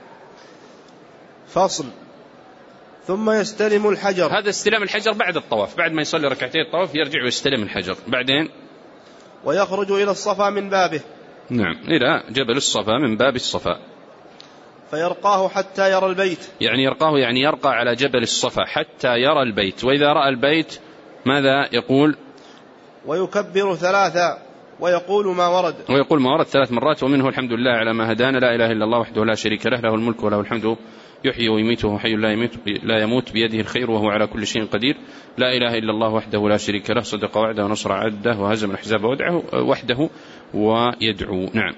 فصل ثم يستلم الحجر. هذا استلام الحجر بعد الطواف، بعد ما يصلي ركعتين الطواف يرجع ويستلم الحجر. بعدين ويخرج إلى الصفا من بابه. نعم، إلى جبل الصفا من باب الصفا. فيرقاه حتى يرى البيت. يعني يرقاه يعني يرقى على جبل الصفا حتى يرى البيت. وإذا رأى البيت ماذا يقول؟ ويكبر ثلاثة. ويقول ما ورد ويقول ما ورد ثلاث مرات، ومنه الحمد لله على ما هدانا، لا إله إلا الله وحده لا شريك له، له الملك وله الحمد، يحيي ويميت وهو حي لا يموت, لا يموت بيده الخير وهو على كل شيء قدير، لا إله إلا الله وحده لا شريك له، صدق وعده ونصر عده وهزم الأحزاب وحده ويدعو. نعم.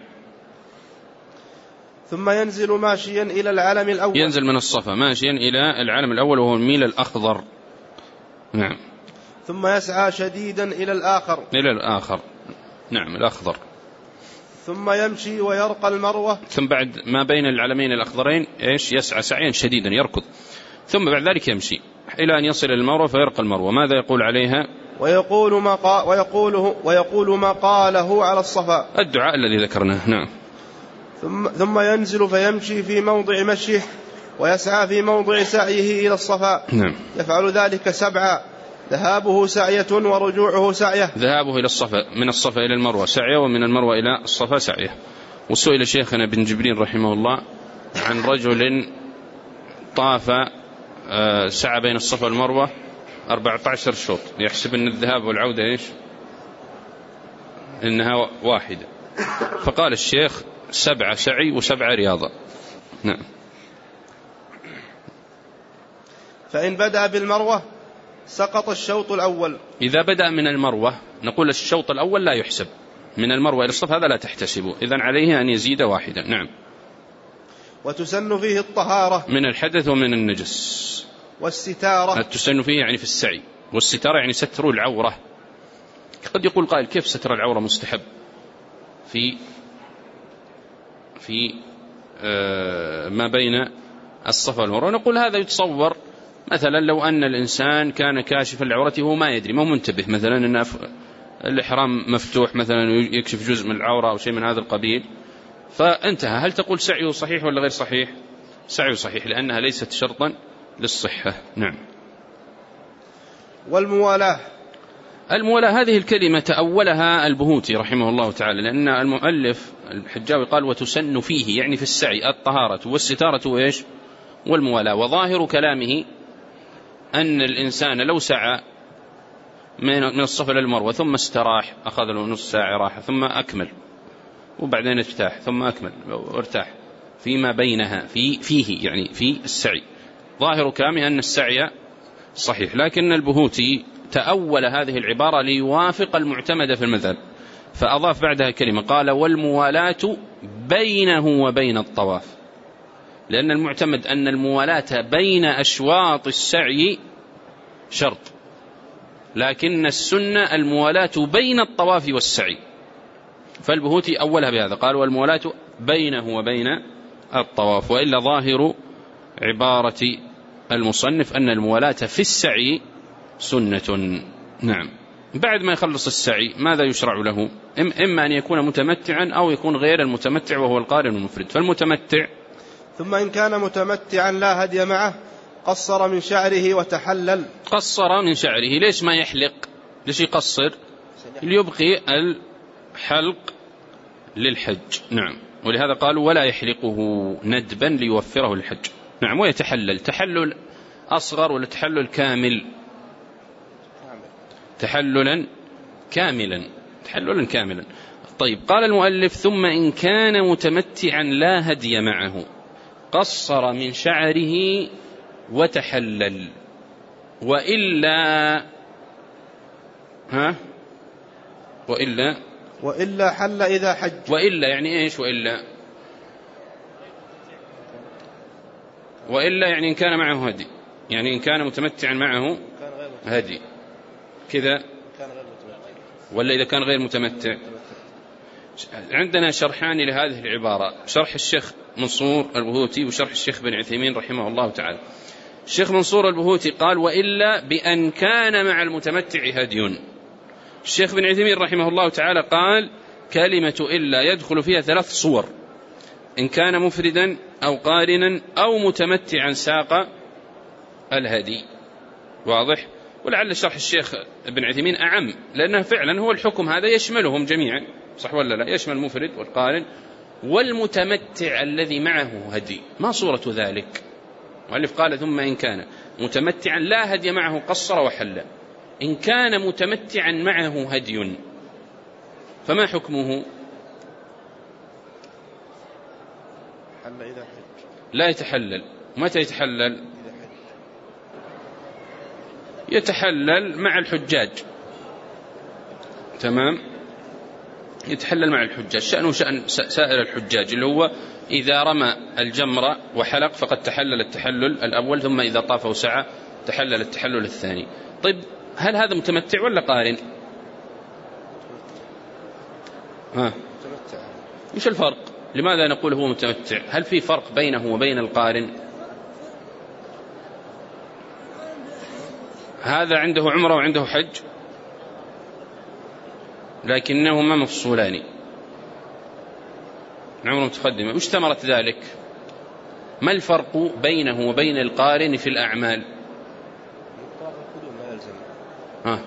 ثم ينزل ماشيا إلى العلم الأول، ينزل من الصفا ماشيا إلى العلم الأول وهو الميل الأخضر. نعم. ثم يسعى شديدا إلى الآخر إلى الآخر نعم الأخضر. ثم يمشي ويرقى المروة، ثم بعد ما بين العلمين الأخضرين إيش يسعى سعيا شديدا يركض، ثم بعد ذلك يمشي إلى أن يصل المروة فيرقى المروة. ماذا يقول عليها؟ ويقول ما, قا ويقوله ويقول ما قاله على الصفا، الدعاء الذي ذكرناه. نعم. ثم, ثم ينزل فيمشي في موضع مشيه ويسعى في موضع سعيه إلى الصفا. نعم. يفعل ذلك سبعا، ذهابه سعية ورجوعه سعية. ذهابه إلى الصفا من الصفا إلى المروة سعية، ومن المروة إلى الصفا سعية. وسئل شيخنا بن جبرين رحمه الله عن رجل طاف سعى بين الصفا والمروة أربعة عشر شوط، يحسب أن الذهاب والعودة إيش إنها واحدة، فقال الشيخ سبعة سعي وسبعة رياضة. نعم. فإن بدأ بالمروة سقط الشوط الأول. إذا بدأ من المروة نقول الشوط الأول لا يحسب، من المروة إلى الصفا هذا لا تحتسبه، إذن عليه أن يزيد واحدا. نعم. وتسن فيه الطهارة من الحدث ومن النجس. والستارة تسن فيه يعني في السعي، والستارة يعني ستر العورة. قد يقول قائل كيف ستر العورة مستحب في في آه ما بين الصفا والمروة؟ نقول هذا يتصور مثلا لو أن الإنسان كان كاشف لعورته وما يدري، ما هو منتبه، مثلا أن الإحرام مفتوح مثلا يكشف جزء من العورة أو شيء من هذا القبيل فانتهى، هل تقول سعيه صحيح ولا غير صحيح؟ سعيه صحيح لأنها ليست شرطا للصحة. نعم. والموالاة، الموالاة هذه الكلمة تأولها البهوتي رحمه الله تعالى، لأن المؤلف الحجاوي قال وتسن فيه يعني في السعي الطهارة والستارة وإيش والموالاة، وظاهر كلامه أن الإنسان لو سعى من الصفا للمروة ثم استراح أخذ له نص ساعة راحة ثم أكمل وبعدين ارتاح ثم أكمل وارتاح فيما بينها في فيه يعني في السعي، ظاهر كلامه أن السعي صحيح، لكن البهوتي تأول هذه العبارة ليوافق المعتمد في المذهب فأضاف بعدها كلمة قال والموالاة بينه وبين الطواف، لأن المعتمد أن الموالاة بين أشواط السعي شرط، لكن السنة الموالاة بين الطواف والسعي، فالبهوتي أولها بهذا قال والموالاة بينه وبين الطواف، وإلا ظاهر عبارة المصنف أن الموالاة في السعي سنة. نعم. بعد ما يخلص السعي ماذا يشرع له؟ إما أن يكون متمتعا أو يكون غير المتمتع وهو القارن المفرد. فالمتمتع ثم إن كان متمتعا لا هدي معه قصر من شعره وتحلل. قصر من شعره، ليش ما يحلق؟ ليش يقصر؟ ليبقي الحلق للحج. نعم. ولهذا قالوا ولا يحلقه ندبا ليوفره الحج. نعم. ويتحلل تحلل أصغر ولا تحلل كامل؟ تحللا كاملا تحللا كاملا. طيب قال المؤلف ثم إن كان متمتعا لا هدي معه قصر من شعره وتحلل، وإلا ها وإلا وإلا حل إذا حج. وإلا يعني إيش؟ وإلا وإلا يعني إن كان معه هدي، يعني إن كان متمتعا معه هدي كذا، ولا إذا كان غير متمتع. عندنا شرحان لهذه العبارة، شرح الشيخ منصور البهوتي وشرح الشيخ بن عثيمين رحمه الله تعالى. الشيخ منصور البهوتي قال وإلا بأن كان مع المتمتع هدي. الشيخ بن عثيمين رحمه الله تعالى قال كلمة إلا يدخل فيها ثلاث صور، إن كان مفردا أو قارنا أو متمتعا ساق الهدي. واضح؟ ولعل شرح الشيخ ابن عثيمين أعم، لأنه فعلا هو الحكم هذا يشملهم جميعا، صح ولا لا؟ يشمل المفرد والقارن والمتمتع الذي معه هدي. ما صورة ذلك؟ المؤلف قال ثم إن كان متمتعا لا هدي معه قصر وحل. إن كان متمتعا معه هدي فما حكمه؟ لا يتحلل. متى يتحلل؟ يتحلل مع الحجاج. تمام، يتحلل مع الحجاج، شأنه شأن سائر الحجاج، اللي هو إذا رمى الجمرة وحلق فقد تحلل التحلل الأول، ثم إذا طاف وسعى تحلل التحلل الثاني. طيب هل هذا متمتع ولا قارن؟ ها، إيش الفرق؟ لماذا نقول هو متمتع؟ هل في فرق بينه وبين القارن؟ هذا عنده عمره وعنده حج، لكنهما مفصولان، عمره متقدمة. وش ثمرة ذلك؟ ما الفرق بينه وبين القارن في الأعمال؟ ها.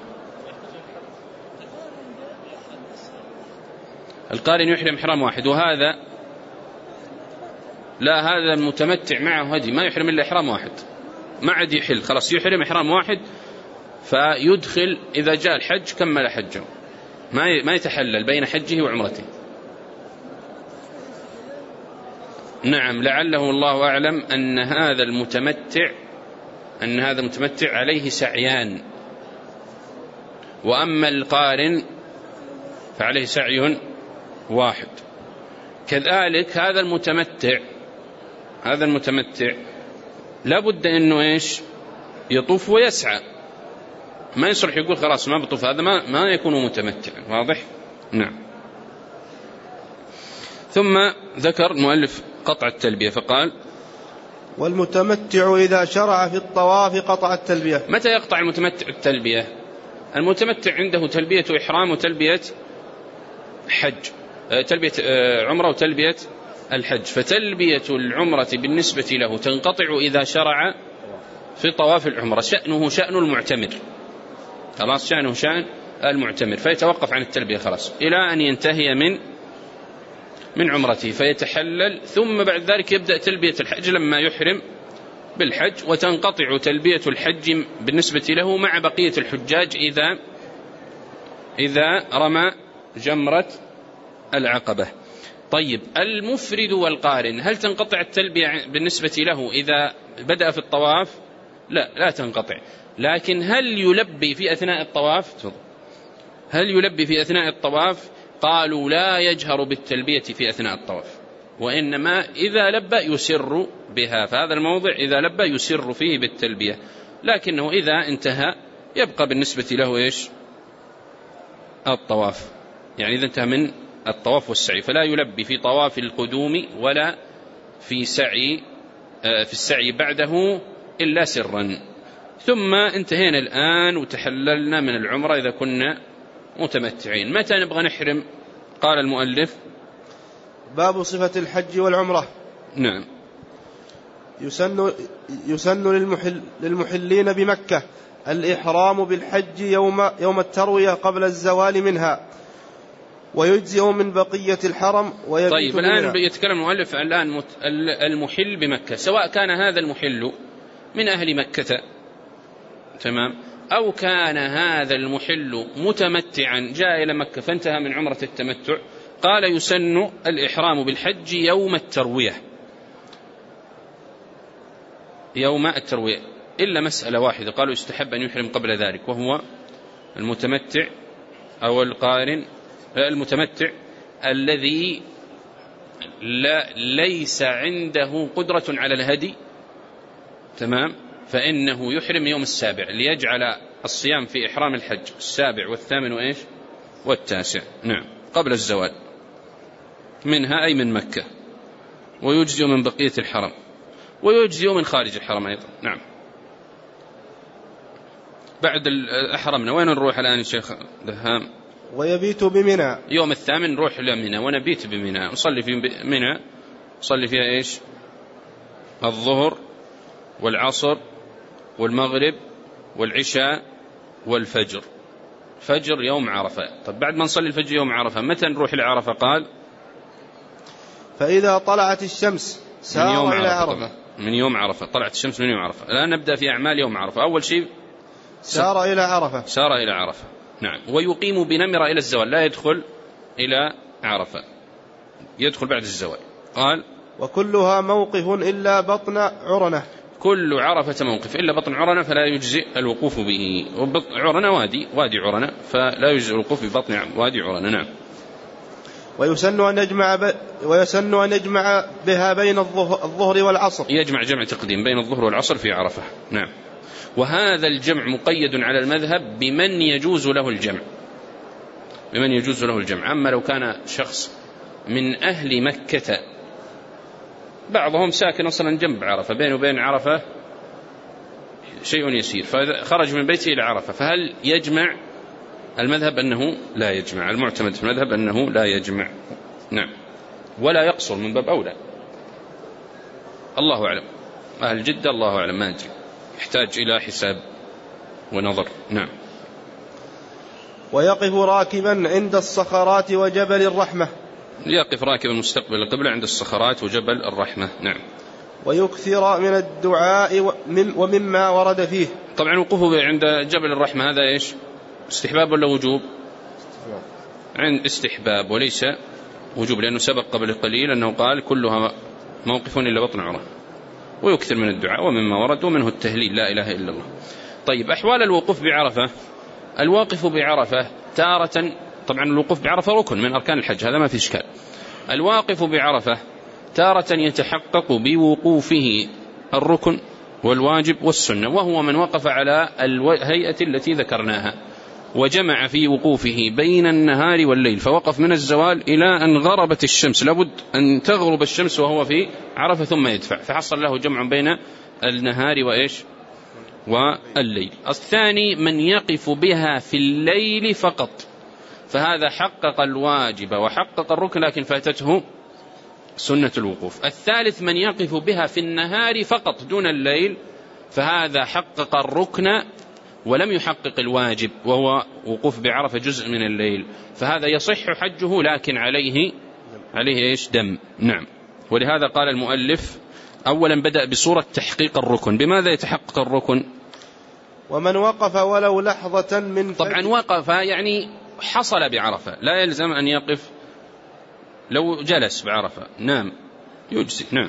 القارن يحرم إحرام واحد، وهذا لا، هذا المتمتع معه هدي ما يحرم إلا إحرام واحد، ما عاد يحل، خلاص يحرم إحرام واحد فيدخل إذا جاء الحج كمل حجه، ما يتحلل بين حجه وعمرته. نعم، لعله الله أعلم أن هذا المتمتع أن هذا المتمتع عليه سعيان، وأما القارن فعليه سعي واحد. كذلك هذا المتمتع هذا المتمتع لابد أنه إيش؟ يطوف ويسعى، ما يصلح يقول خلاص ما بطوف، هذا ما, ما يكون متمتع. واضح؟ نعم. ثم ذكر المؤلف قطع التلبية فقال: والمتمتع إذا شرع في الطواف قطع التلبية. متى يقطع المتمتع التلبية؟ المتمتع عنده تلبية إحرام وتلبية حج، تلبية عمرة وتلبية الحج، فتلبية العمرة بالنسبة له تنقطع إذا شرع في طواف العمرة، شأنه شأن المعتمر، خلاص شأنه شأن المعتمر، فيتوقف عن التلبية خلاص إلى أن ينتهي من من عمرته فيتحلل، ثم بعد ذلك يبدأ تلبية الحج لما يحرم بالحج، وتنقطع تلبية الحج بالنسبة له مع بقية الحجاج إذا إذا رمى جمرة العقبة. طيب المفرد والقارن هل تنقطع التلبية بالنسبة له إذا بدأ في الطواف؟ لا، لا تنقطع. لكن هل يلبي في أثناء الطواف؟ هل يلبي في أثناء الطواف؟ قالوا لا يجهر بالتلبية في أثناء الطواف، وإنما إذا لبى يسر بها، فهذا الموضع إذا لبى يسر فيه بالتلبية، لكنه إذا انتهى يبقى بالنسبة له إيش؟ الطواف، يعني إذا انتهى من الطواف والسعي، فلا يلبي في طواف القدوم ولا في سعي في السعي بعده إلا سرا. ثم انتهينا الآن وتحللنا من العمرة إذا كنا متمتعين. متى نبغى نحرم؟ قال المؤلف: باب صفة الحج والعمرة. نعم. يسن, يسن للمحل للمحلين بمكة الإحرام بالحج يوم, يوم التروية قبل الزوال منها، ويجزئ من بقية الحرم ويبيت. طيب الآن يتكلم المؤلف الآن المحل بمكة، سواء كان هذا المحل من أهل مكة، تمام، أو كان هذا المحل متمتعا جاء إلى مكة فانتهى من عمرة التمتع. قال: يسن الإحرام بالحج يوم التروية، يوم التروية، إلا مسألة واحدة قالوا يستحب أن يحرم قبل ذلك، وهو المتمتع أو القارن، المتمتع الذي لا ليس عنده قدرة على الهدي، تمام، فإنه يحرم يوم السابع ليجعل الصيام في إحرام الحج السابع والثامن وإيش والتاسع، نعم، قبل الزوال منها أي من مكة، ويجزئ من بقية الحرم، ويجزئ من خارج الحرم أيضا. نعم. بعد أحرمنا وين نروح الآن يا شيخ دهام؟ ويبيت بمنى، يوم الثامن نروح لمنى ونبيت بمنى، نصلي في منى، نصلي فيها إيش؟ الظهر والعصر والمغرب والعشاء والفجر، فجر يوم عرفة. طب بعد ما نصلي الفجر يوم عرفة متى نروح لعرفة؟ قال: فإذا طلعت الشمس سار إلى عرفة. من يوم عرفة، طلعت الشمس من يوم عرفة. الآن نبدأ في أعمال يوم عرفة. أول شيء سار إلى عرفة، سار إلى عرفة، نعم، ويقيم بنمرة إلى الزوال، لا يدخل إلى عرفة يدخل بعد الزوال. قال وكلها موقف إلا بطن عرنة. كل عرفة موقف إلا بطن عرنة فلا يجزئ الوقوف به. عرنة وادي وادي عرنة فلا يجزئ الوقوف ببطن وادي عرنة. نعم. ويسن أن يجمع ب... ويسن أن يجمع بها بين الظهر والعصر. يجمع جمع تقديم بين الظهر والعصر في عرفة. نعم. وهذا الجمع مقيد على المذهب بمن يجوز له الجمع بمن يجوز له الجمع. أما لو كان شخص من أهل مكة بعضهم ساكن أصلا جنب عرفة بينه وبين عرفة شيء يسير فخرج من بيته إلى عرفة فهل يجمع؟ المذهب أنه لا يجمع. المعتمد في المذهب أنه لا يجمع. نعم. ولا يقصر من باب أولى. الله أعلم. أهل جدة الله أعلم ما أدري يحتاج إلى حساب ونظر. نعم. ويقف راكبا عند الصخرات وجبل الرحمة. يقف راكبا مستقبل القبلة عند الصخرات وجبل الرحمة. نعم. ويكثر من الدعاء ومما ورد فيه. طبعا وقوفه عند جبل الرحمة هذا إيش؟ استحباب ولا وجوب؟ عند استحباب وليس وجوب لأنه سبق قبل قليل أنه قال كلها موقف إلا بطن عرة. ويكثر من الدعاء ومما ورد ومنه التهليل لا إله إلا الله. طيب أحوال الوقوف بعرفة. الواقف بعرفة تارة طبعا الوقوف بعرفة ركن من أركان الحج هذا ما في إشكال. الواقف بعرفة تارة يتحقق بوقوفه الركن والواجب والسنة وهو من وقف على الهيئة التي ذكرناها وجمع في وقوفه بين النهار والليل فوقف من الزوال إلى أن غربت الشمس لابد أن تغرب الشمس وهو في عرفة ثم يدفع فحصل له جمع بين النهار وإيش والليل. الثاني من يقف بها في الليل فقط فهذا حقق الواجب وحقق الركن لكن فاتته سنة الوقوف. الثالث من يقف بها في النهار فقط دون الليل فهذا حقق الركن ولم يحقق الواجب وهو وقوف بعرفة جزء من الليل فهذا يصح حجه لكن عليه عليه إيش دم. نعم. ولهذا قال المؤلف أولا بدأ بصورة تحقيق الركن. بماذا يتحقق الركن؟ ومن وقف ولو لحظة من طبعا وقف يعني حصل بعرفة لا يلزم أن يقف لو جلس بعرفة. نعم يجزي. نعم.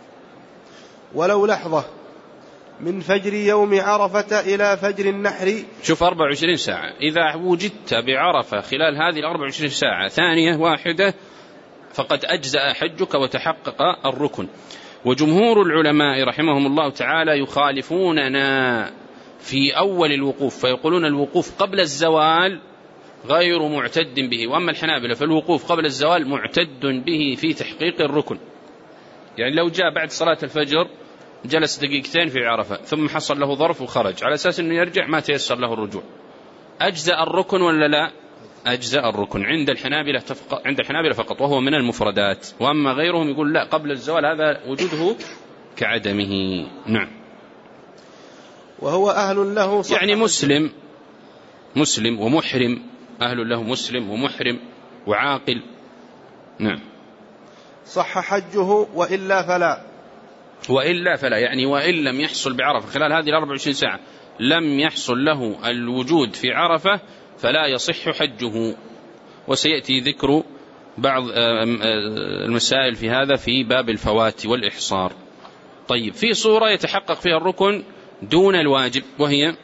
ولو لحظة من فجر يوم عرفة إلى فجر النحر. شوف أربع وعشرين ساعة إذا وجدت بعرفة خلال هذه الأربع وعشرين ساعة ثانية واحدة فقد أجزأ حجك وتحقق الركن. وجمهور العلماء رحمهم الله تعالى يخالفوننا في أول الوقوف فيقولون الوقوف قبل الزوال غير معتد به. وأما الحنابلة فالوقوف قبل الزوال معتد به في تحقيق الركن. يعني لو جاء بعد صلاة الفجر جلس دقيقتين في عرفة ثم حصل له ظرف وخرج على أساس أنه يرجع ما تيسر له الرجوع أجزأ الركن ولا لا؟ أجزأ الركن عند الحنابلة عند الحنابلة فقط وهو من المفردات. وأما غيرهم يقول لا قبل الزوال هذا وجوده كعدمه. نعم. وهو أهل له صح يعني مسلم مسلم ومحرم أهل له مسلم ومحرم وعاقل. نعم. صح حجه وإلا فلا. وإلا فلا يعني وإن لم يحصل بعرفة خلال هذه الأربع وعشرين ساعة لم يحصل له الوجود في عرفة فلا يصح حجه. وسيأتي ذكر بعض المسائل في هذا في باب الفوات والإحصار. طيب في صورة يتحقق فيها الركن دون الواجب وهي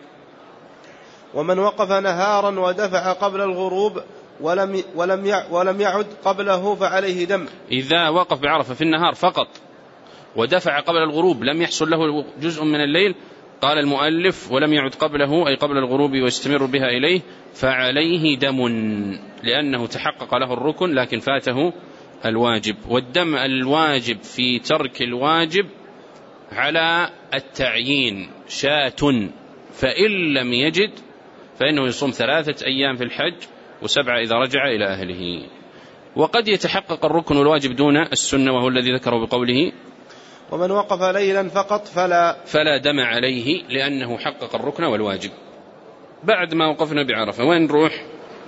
ومن وقف نهارا ودفع قبل الغروب ولم ولم ولم يعد قبله فعليه دم. إذا وقف بعرفة في النهار فقط ودفع قبل الغروب لم يحصل له جزء من الليل قال المؤلف ولم يعد قبله أي قبل الغروب ويستمر بها إليه فعليه دم لأنه تحقق له الركن لكن فاته الواجب. والدم الواجب في ترك الواجب على التعيين شاة فإن لم يجد فإنه يصوم ثلاثة أيام في الحج وسبعة إذا رجع إلى أهله. وقد يتحقق الركن والواجب دون السنة وهو الذي ذكره بقوله ومن وقف ليلا فقط فلا فلا دم عليه لأنه حقق الركن والواجب. بعد ما وقفنا بعرفة وين نروح؟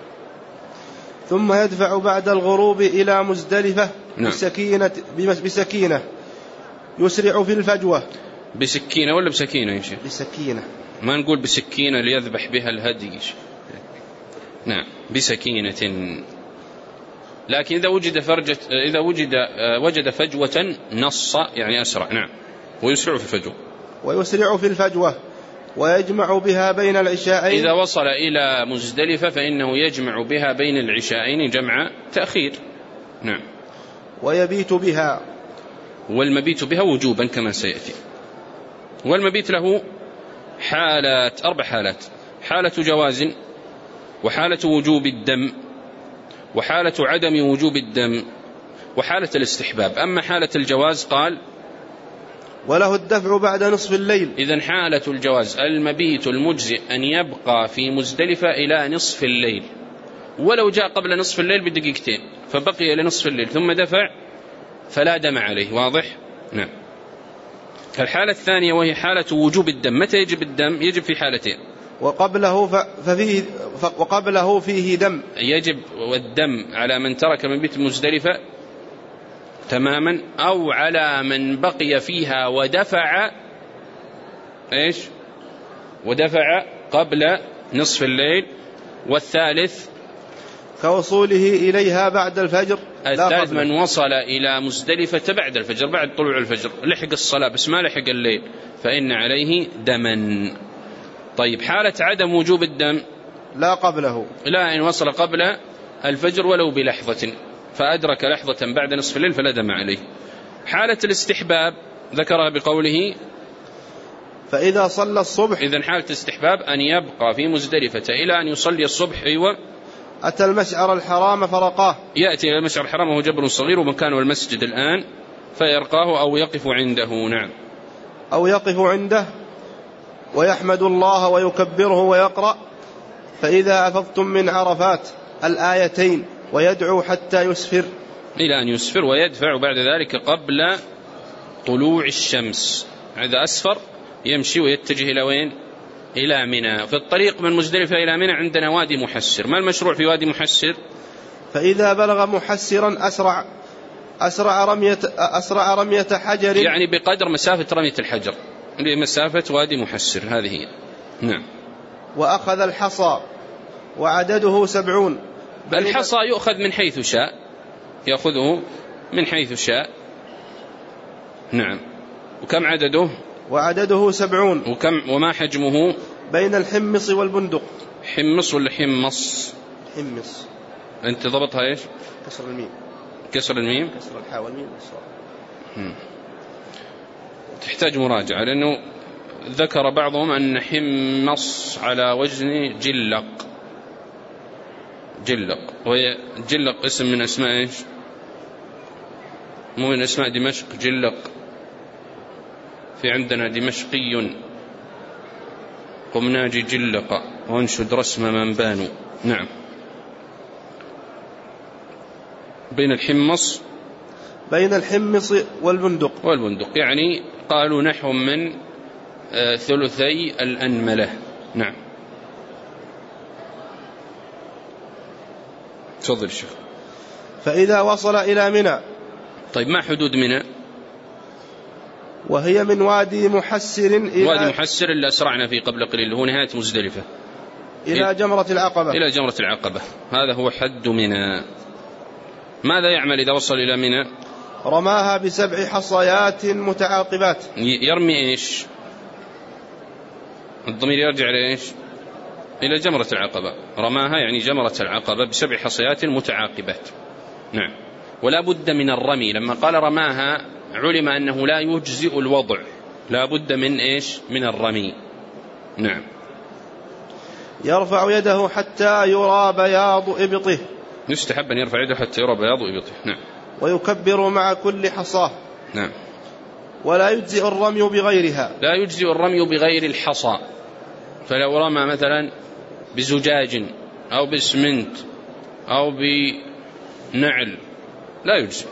ثم يدفع بعد الغروب إلى مزدلفة. نعم. بسكينة, بسكينة يسرع في الفجوة. بسكينة ولا بسكينة يا شيخ؟ بسكينة ما نقول بسكينة ليذبح بها الهدي. نعم بسكينة. لكن إذا وجد فرجة إذا وجد وجد فجوة نص يعني أسرع. نعم. ويسرع في الفجوة ويسرع في الفجوة ويجمع بها بين العشاءين. إذا وصل إلى مزدلفة فإنه يجمع بها بين العشاءين جمع تأخير. نعم. ويبيت بها. والمبيت بها وجوبا كما سيأتي. والمبيت له حالات، أربع حالات: حالة جواز، وحالة وجوب الدم، وحالة عدم وجوب الدم، وحالة الاستحباب. أما حالة الجواز قال: وله الدفع بعد نصف الليل. إذن حالة الجواز المبيت المجزئ أن يبقى في مزدلفة إلى نصف الليل، ولو جاء قبل نصف الليل بدقيقتين فبقي لنصف الليل ثم دفع فلا دم عليه. واضح؟ نعم. الحالة الثانية وهي حالة وجوب الدم. متى يجب الدم؟ يجب في حالتين: وقبله ففيه وقبله فيه دم. يجب والدم على من ترك مبيت مزدلفة تماما، أو على من بقي فيها ودفع إيش؟ ودفع قبل نصف الليل. والثالث كوصوله إليها بعد الفجر. الثالث من وصل إلى مزدلفة بعد الفجر، بعد طلوع الفجر، لحق الصلاة بس ما لحق الليل، فإن عليه دما. طيب حالة عدم وجوب الدم لا قبله، لا، إن وصل قبل الفجر ولو بلحظة فأدرك لحظة بعد نصف الليل فلا دم عليه. حالة الاستحباب ذكرها بقوله: فإذا صلى الصبح. إذن حالة الاستحباب أن يبقى في مزدلفة إلى أن يصلي الصبح. أيوة. أتى المشعر الحرام فرقاه. يأتي إلى المشعر الحرام وهو جبل صغير ومكانه المسجد الآن، فيرقاه أو يقف عنده. نعم. أو يقف عنده ويحمد الله ويكبره ويقرأ: فإذا أفضتم من عرفات الآيتين، ويدعو حتى يسفر، إلى أن يسفر، ويدفع بعد ذلك قبل طلوع الشمس. إذا أسفر يمشي ويتجه إلى وين؟ إلى منى. في الطريق من مزدلفة إلى منى عندنا وادي محسر. ما المشروع في وادي محسر؟ فإذا بلغ محسرا أسرع أسرع رمية أسرع رمية حجر، يعني بقدر مسافة رمية الحجر بمسافة وادي محسر، هذه هي. نعم. وأخذ الحصى وعدده سبعون. الحصى يؤخذ من حيث شاء، يأخذه من حيث شاء. نعم. وكم عدده؟ وعدده سبعون. وكم وما حجمه؟ بين الحمص والبندق. حمص ولا حمص؟ حمص. أنت ضبطها إيش؟ كسر الميم. كسر الميم. كسر الحاء والميم والصاد. تحتاج مراجعة، لأنه ذكر بعضهم أن حمص على وزن جلق. جلق، وهي جلق اسم من أسماء إيش؟ مو من أسماء دمشق. جلق في عندنا دمشقي قم ناجي جلق وانشد رسم من بانوا. نعم. بين الحمص بين الحمص والبندق. والبندق يعني قالوا نحو من ثلثي الأنملة. نعم. تفضل الشيخ. فإذا وصل إلى منى. طيب ما حدود منى؟ وهي من وادي محسر إلى وادي محسر اللي أسرعنا فيه قبل قليل، هو نهاية مزدلفة، إلى جمرة العقبة. إلى جمرة العقبة، هذا هو حد منى. ماذا يعمل إذا وصل إلى منى؟ رماها بسبع حصيات متعاقبات. يرمي إيش؟ الضمير يرجع إلى إيش؟ إلى جمرة العقبة. رماها يعني جمرة العقبة بسبع حصيات متعاقبات. نعم. ولا بد من الرمي. لما قال رماها علم أنه لا يجزئ الوضع، لا بد من إيش؟ من الرمي. نعم. يرفع يده حتى يرى بياض إبطه. يستحب أن يرفع يده حتى يرى بياض إبطه. نعم. ويكبر مع كل حصاه. نعم. ولا يجزئ الرمي بغيرها. لا يجزئ الرمي بغير الحصى. فلو رمى مثلا بزجاج أو باسمنت أو بنعل لا يجزئ.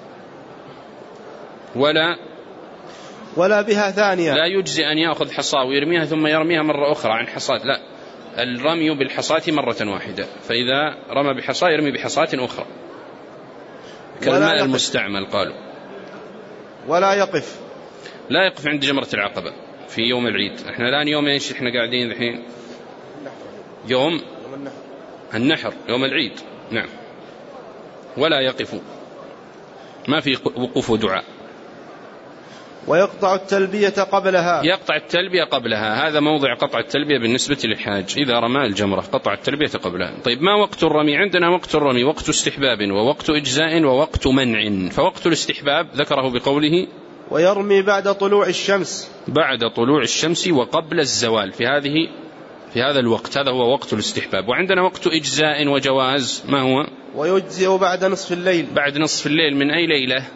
ولا ولا بها ثانية. لا يجزئ أن يأخذ حصى ويرميها ثم يرميها مرة أخرى عن حصاة، لا، الرمي بالحصاة مرة واحدة. فإذا رمى بحصى يرمي بحصاة أخرى كالماء المستعمل قالوا. ولا يقف لا يقف عند جمرة العقبة في يوم العيد. احنا الآن يوم ايش احنا قاعدين الحين؟ يوم النحر، يوم العيد. نعم. ولا يقف، ما في وقوف دعاء. ويقطع التلبية قبلها، يقطع التلبية قبلها، هذا موضع قطع التلبية بالنسبة للحاج إذا رمى الجمرة قطع التلبية قبلها. طيب ما وقت الرمي؟ عندنا وقت الرمي وقت استحباب ووقت إجزاء ووقت منع. فوقت الاستحباب ذكره بقوله ويرمي بعد طلوع الشمس، بعد طلوع الشمس وقبل الزوال، في هذه في هذا الوقت، هذا هو وقت الاستحباب. وعندنا وقت إجزاء وجواز، ما هو؟ ويجزئ بعد نصف الليل، بعد نصف الليل. من أي ليلة؟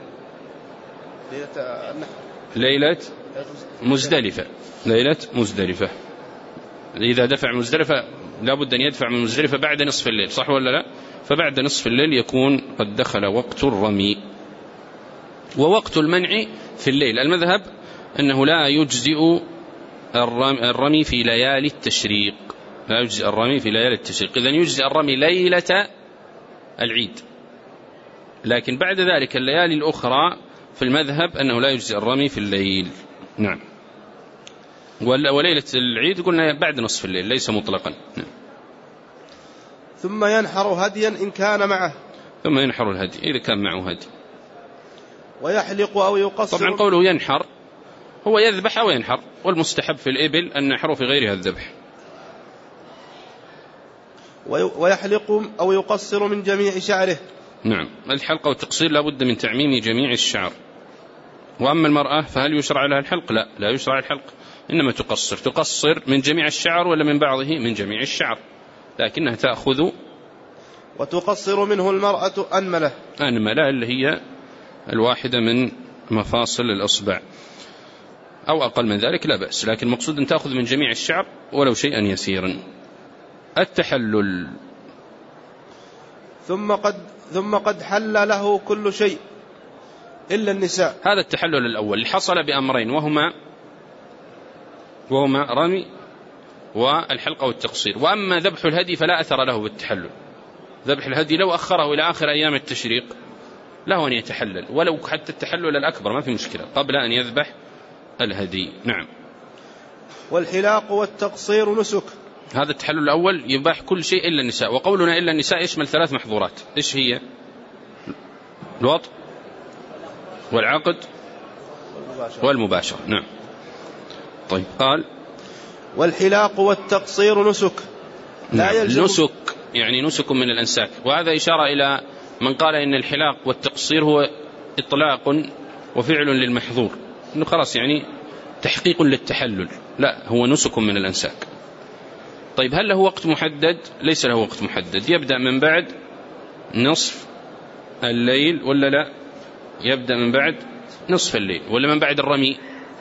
ليلة مزدلفة، ليلة مزدلفة. إذا دفع مزدلفة لابد أن يدفع من مزدلفة بعد نصف الليل، صح ولا لا؟ فبعد نصف الليل يكون قد دخل وقت الرمي. ووقت المنع في الليل، المذهب أنه لا يجزئ الرمي في ليالي التشريق، لا يجزئ الرمي في ليالي التشريق، إذن يجزئ الرمي ليلة العيد، لكن بعد ذلك الليالي الأخرى في المذهب أنه لا يجزئ الرمي في الليل. نعم. وليلة العيد قلنا بعد نصف الليل ليس مطلقا. نعم. ثم ينحر هديا إن كان معه، ثم ينحر الهدي إذا كان معه هدي. ويحلق أو يقصر. طبعا قوله ينحر هو يذبح أو ينحر، والمستحب في الإبل النحر في غيرها الذبح. ويحلق أو يقصر من جميع شعره. نعم، الحلق والتقصير لابد من تعميم جميع الشعر. وأما المرأة فهل يشرع لها الحلق؟ لا، لا يشرع الحلق، إنما تقصر. تقصر من جميع الشعر ولا من بعضه؟ من جميع الشعر، لكنها تأخذ. وتقصر منه المرأة أنملة، أنملة اللي هي الواحدة من مفاصل الأصبع أو أقل من ذلك لا بأس، لكن المقصود أن تأخذ من جميع الشعر ولو شيئا يسيرا. التحلل. ثم قد ثم قد حل له كل شيء إلا النساء. هذا التحلل الأول حصل بأمرين، وهما وهما رمي والحلقة والتقصير. وأما ذبح الهدي فلا أثر له بالتحلل. ذبح الهدي لو أخره إلى آخر أيام التشريق له أن يتحلل، ولو حتى التحلل الأكبر ما في مشكلة قبل أن يذبح الهدي. نعم. والحلاق والتقصير نسك. هذا التحلل الأول يباح كل شيء إلا النساء، وقولنا إلا النساء يشمل ثلاث محظورات. إيش هي؟ الوطء والعقد والمباشرة. نعم. طيب قال والحلاق والتقصير نسك لا يلزم. نسك يعني نسك من الأنساك، وهذا إشارة إلى من قال إن الحلاق والتقصير هو إطلاق وفعل للمحظور، إنه خلاص يعني تحقيق للتحلل. لا، هو نسك من الأنساك. طيب هل له وقت محدد؟ ليس له وقت محدد، يبدأ من بعد نصف الليل ولا لا؟ يبدأ من بعد نصف الليل ولا من بعد الرمي؟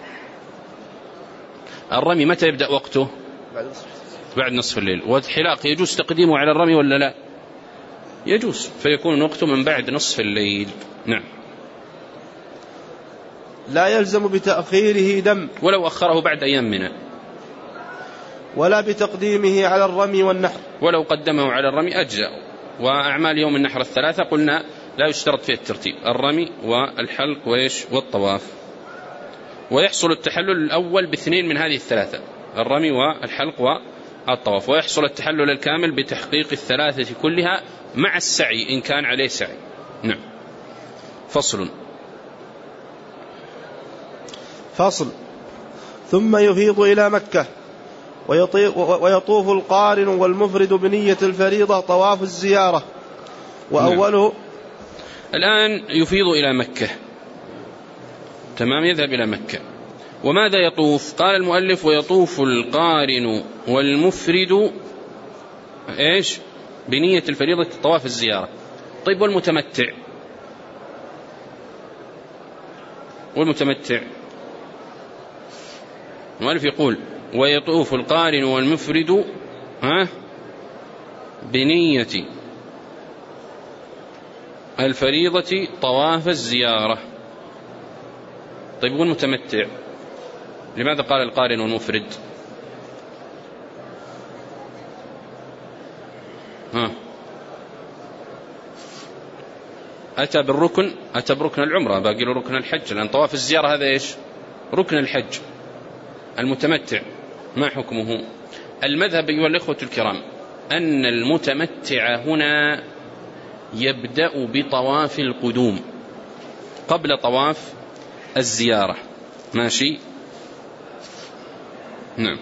الرمي متى يبدأ وقته؟ بعد نصف الليل. والحلاق يجوز تقديمه على الرمي ولا لا؟ يجوز، فيكون وقته من بعد نصف الليل. نعم. لا يلزم بتأخيره دم، ولو أخره بعد أيام منه، ولا بتقديمه على الرمي والنحر، ولو قدمه على الرمي أجزاء. وأعمال يوم النحر الثلاثة قلنا لا يشترط فيه الترتيب، الرمي والحلق وإيش والطواف. ويحصل التحلل الأول باثنين من هذه الثلاثة، الرمي والحلق والطواف. ويحصل التحلل الكامل بتحقيق الثلاثة كلها مع السعي إن كان عليه سعي. نعم. فصل. فصل. ثم يفيض إلى مكة ويطوف القارن والمفرد بنية الفريضة طواف الزيارة. وأوله نعم. الآن يفيض إلى مكة، تمام، يذهب إلى مكة. وماذا يطوف؟ قال المؤلف ويطوف القارن والمفرد إيش؟ بنية الفريضة طواف الزيارة. طيب والمتمتع؟ والمتمتع المؤلف يقول ويطوف القارن والمفرد ها بنية الفريضة طواف الزيارة. طيب والمتمتع لماذا قال القارن والمفرد؟ ها أتى بالركن، أتى بركن العمرة، باقي له ركن الحج، لأن طواف الزيارة هذا إيش؟ ركن الحج. المتمتع ما حكمه؟ المذهب أيها الإخوة الكرام أن المتمتع هنا يبدأ بطواف القدوم قبل طواف الزيارة. ماشي؟ نعم.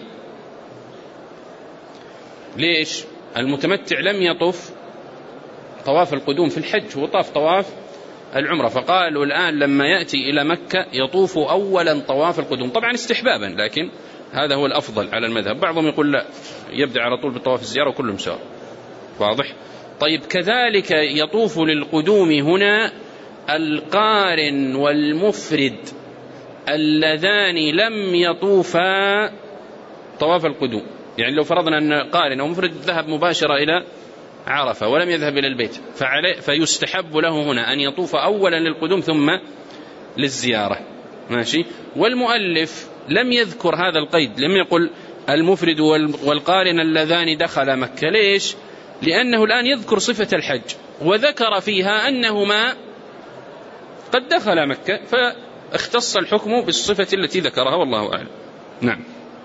ليش؟ المتمتع لم يطف طواف القدوم في الحج، هو طاف طواف العمرة، فقالوا الآن لما يأتي إلى مكة يطوف أولا طواف القدوم، طبعا استحبابا، لكن هذا هو الأفضل على المذهب. بعضهم يقول لا، يبدأ على طول بطواف الزيارة وكلهم سواء. واضح؟ طيب كذلك يطوف للقدوم هنا القارن والمفرد اللذان لم يطوفا طواف القدوم. يعني لو فرضنا أن قارن أو مفرد ذهب مباشرة إلى عرفة ولم يذهب إلى البيت، فعليه فيستحب له هنا أن يطوف أولا للقدوم ثم للزيارة. ماشي؟ والمؤلف لم يذكر هذا القيد، لم يقل المفرد والقارن اللذان دخل مكة. ليش؟ لأنه الآن يذكر صفة الحج وذكر فيها أنهما قد دخل مكة، فاختص الحكم بالصفة التي ذكرها، والله أعلم. نعم.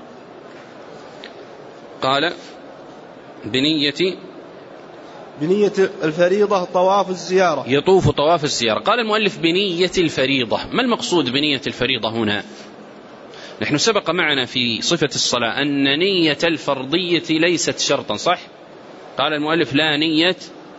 قال بنية بنية الفريضة طواف الزيارة، يطوف طواف الزيارة. قال المؤلف بنية الفريضة. ما المقصود بنية الفريضة هنا؟ نحن سبق معنا في صفة الصلاة أن نية الفرضية ليست شرطا، صح؟ قال المؤلف لا نية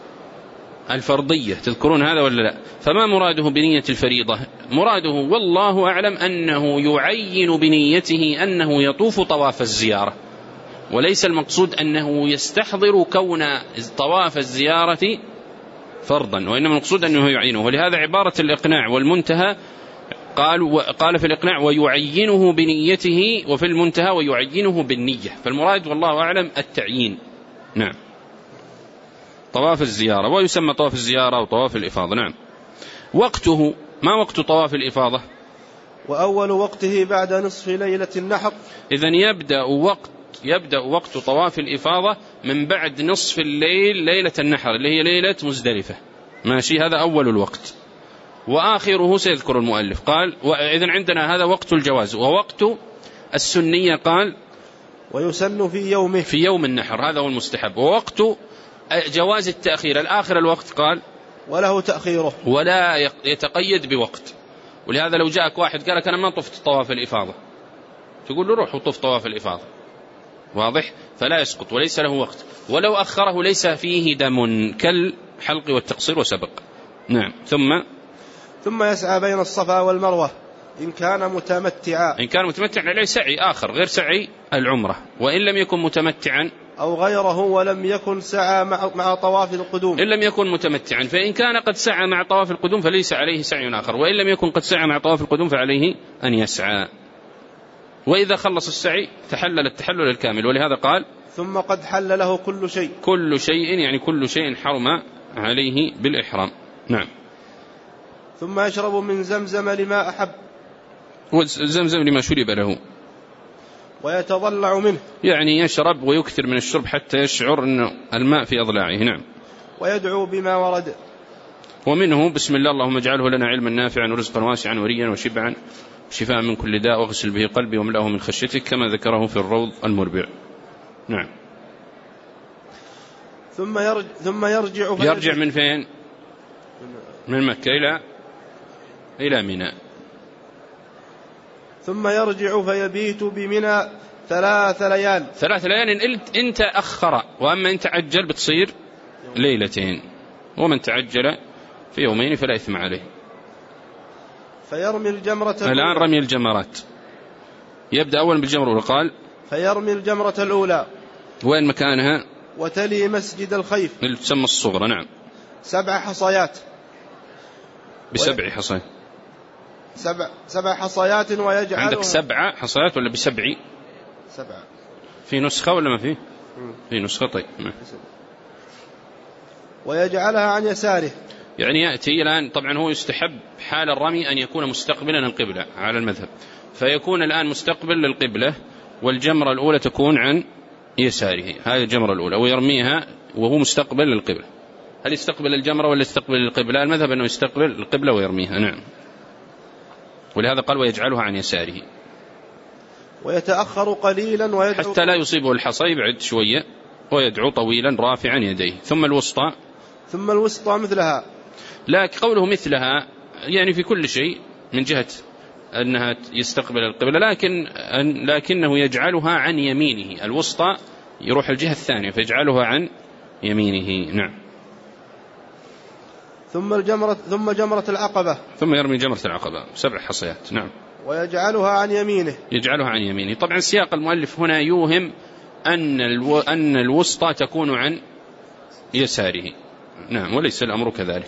الفرضية، تذكرون هذا ولا لا؟ فما مراده بنية الفريضة؟ مراده والله أعلم أنه يعين بنيته أنه يطوف طواف الزيارة، وليس المقصود أنه يستحضر كون طواف الزيارة فرضا، وإنما المقصود أنه يعينه. ولهذا عبارة الإقناع والمنتهى قال قال في الإقناع ويعينه بنيته، وفي المنتهى ويعينه بالنية، فالمراد والله أعلم التعيين. نعم. طواف الزيارة، ويسمى طواف الزيارة وطواف الإفاضة. نعم. وقته، ما وقت طواف الإفاضة؟ وأول وقته بعد نصف ليلة النحر. إذن يبدأ وقت يبدأ وقت طواف الإفاضة من بعد نصف الليل ليلة النحر اللي هي ليلة مزدلفة. ماشي؟ هذا أول الوقت، وآخره سيذكر المؤلف. قال إذن عندنا هذا وقت الجواز. ووقت السنية قال ويسن في يومه، في يوم النحر، هذا هو المستحب. ووقت جواز التأخير الآخر الوقت قال وله تأخيره، ولا يتقيد بوقت. ولهذا لو جاءك واحد قال لك أنا ما طفت طواف الإفاضة، تقول له روح وطف طواف الإفاضة. واضح؟ فلا يسقط وليس له وقت. ولو أخره ليس فيه دم كالحلق والتقصير وسبق. نعم. ثم ثم يسعى بين الصفا والمروة إن كان متمتعا. إن كان متمتعا عليه سعي آخر غير سعي العمرة. وإن لم يكن متمتعا أو غيره ولم يكن سعى مع, مع طواف القدوم. إن لم يكن متمتعا، فإن كان قد سعى مع طواف القدوم فليس عليه سعي آخر، وإن لم يكن قد سعى مع طواف القدوم فعليه أن يسعى. وإذا خلص السعي تحلل التحلل الكامل. ولهذا قال ثم قد حل له كل شيء. كل شيء يعني كل شيء حرم عليه بالإحرام. نعم. ثم يشرب من زمزم لما أحب، وزمزم لما شرب له، ويتضلع منه يعني يشرب ويكثر من الشرب حتى يشعر أن الماء في أضلاعه. نعم. ويدعو بما ورد، ومنه بسم الله اللهم اجعله لنا علما نافعا ورزقا واسعا وريا وشبعا شفاء من كل داء واغسل به قلبي واملأه من خشيتك كما ذكره في الروض المربع. نعم. ثم يرجع, ثم يرجع, يرجع من فين؟ من مكة إلى إلى منى. ثم يرجع فيبيت بمنى ثلاث ليال. ثلاث ليال إن تأخر، وأما إن تعجل بتصير ليلتين، ومن تعجل في يومين فلا إثم عليه. فيرمي الجمرة الآن رمي الجمرات. يبدأ أولا بالجمرة الأولى. قال فيرمي الجمرة الأولى. وين مكانها؟ وتلي مسجد الخيف اللي تسمى الصغرى. نعم. سبع حصيات. بسبع حصيات. سبع سبع حصيات ويجعلها. عندك سبع حصيات ولا بسبع؟ سبع. في نسخة ولا ما فيه؟ في نسخة. طيب. ويجعلها عن يساره. يعني يأتي الآن، طبعا هو يستحب حال الرمي أن يكون مستقبلا القبلة على المذهب، فيكون الآن مستقبل للقبلة، والجمرة الأولى تكون عن يساره، هذه الجمرة الأولى، ويرميها وهو مستقبل للقبلة. هل يستقبل الجمرة ولا يستقبل القبلة؟ المذهب أنه يستقبل القبلة ويرميها. نعم. ولهذا قال ويجعلها عن يساره. ويتأخر قليلا ويدعو حتى لا يصيبه الحصى، يبعد شوية ويدعو طويلا رافعا يديه. ثم الوسطى ثم الوسطى مثلها. لكن قوله مثلها يعني في كل شيء من جهة أنها يستقبل القبلة، لكن لكنه يجعلها عن يمينه. الوسطى يروح الجهة الثانية فيجعلها عن يمينه. نعم. ثم الجمرة ثم جمرة العقبة ثم يرمي جمرة العقبة سبع حصيات. نعم. ويجعلها عن يمينه. يجعلها عن يمينه. طبعا سياق المؤلف هنا يوهم أن الو... أن الوسطى تكون عن يساره. نعم، وليس الأمر كذلك.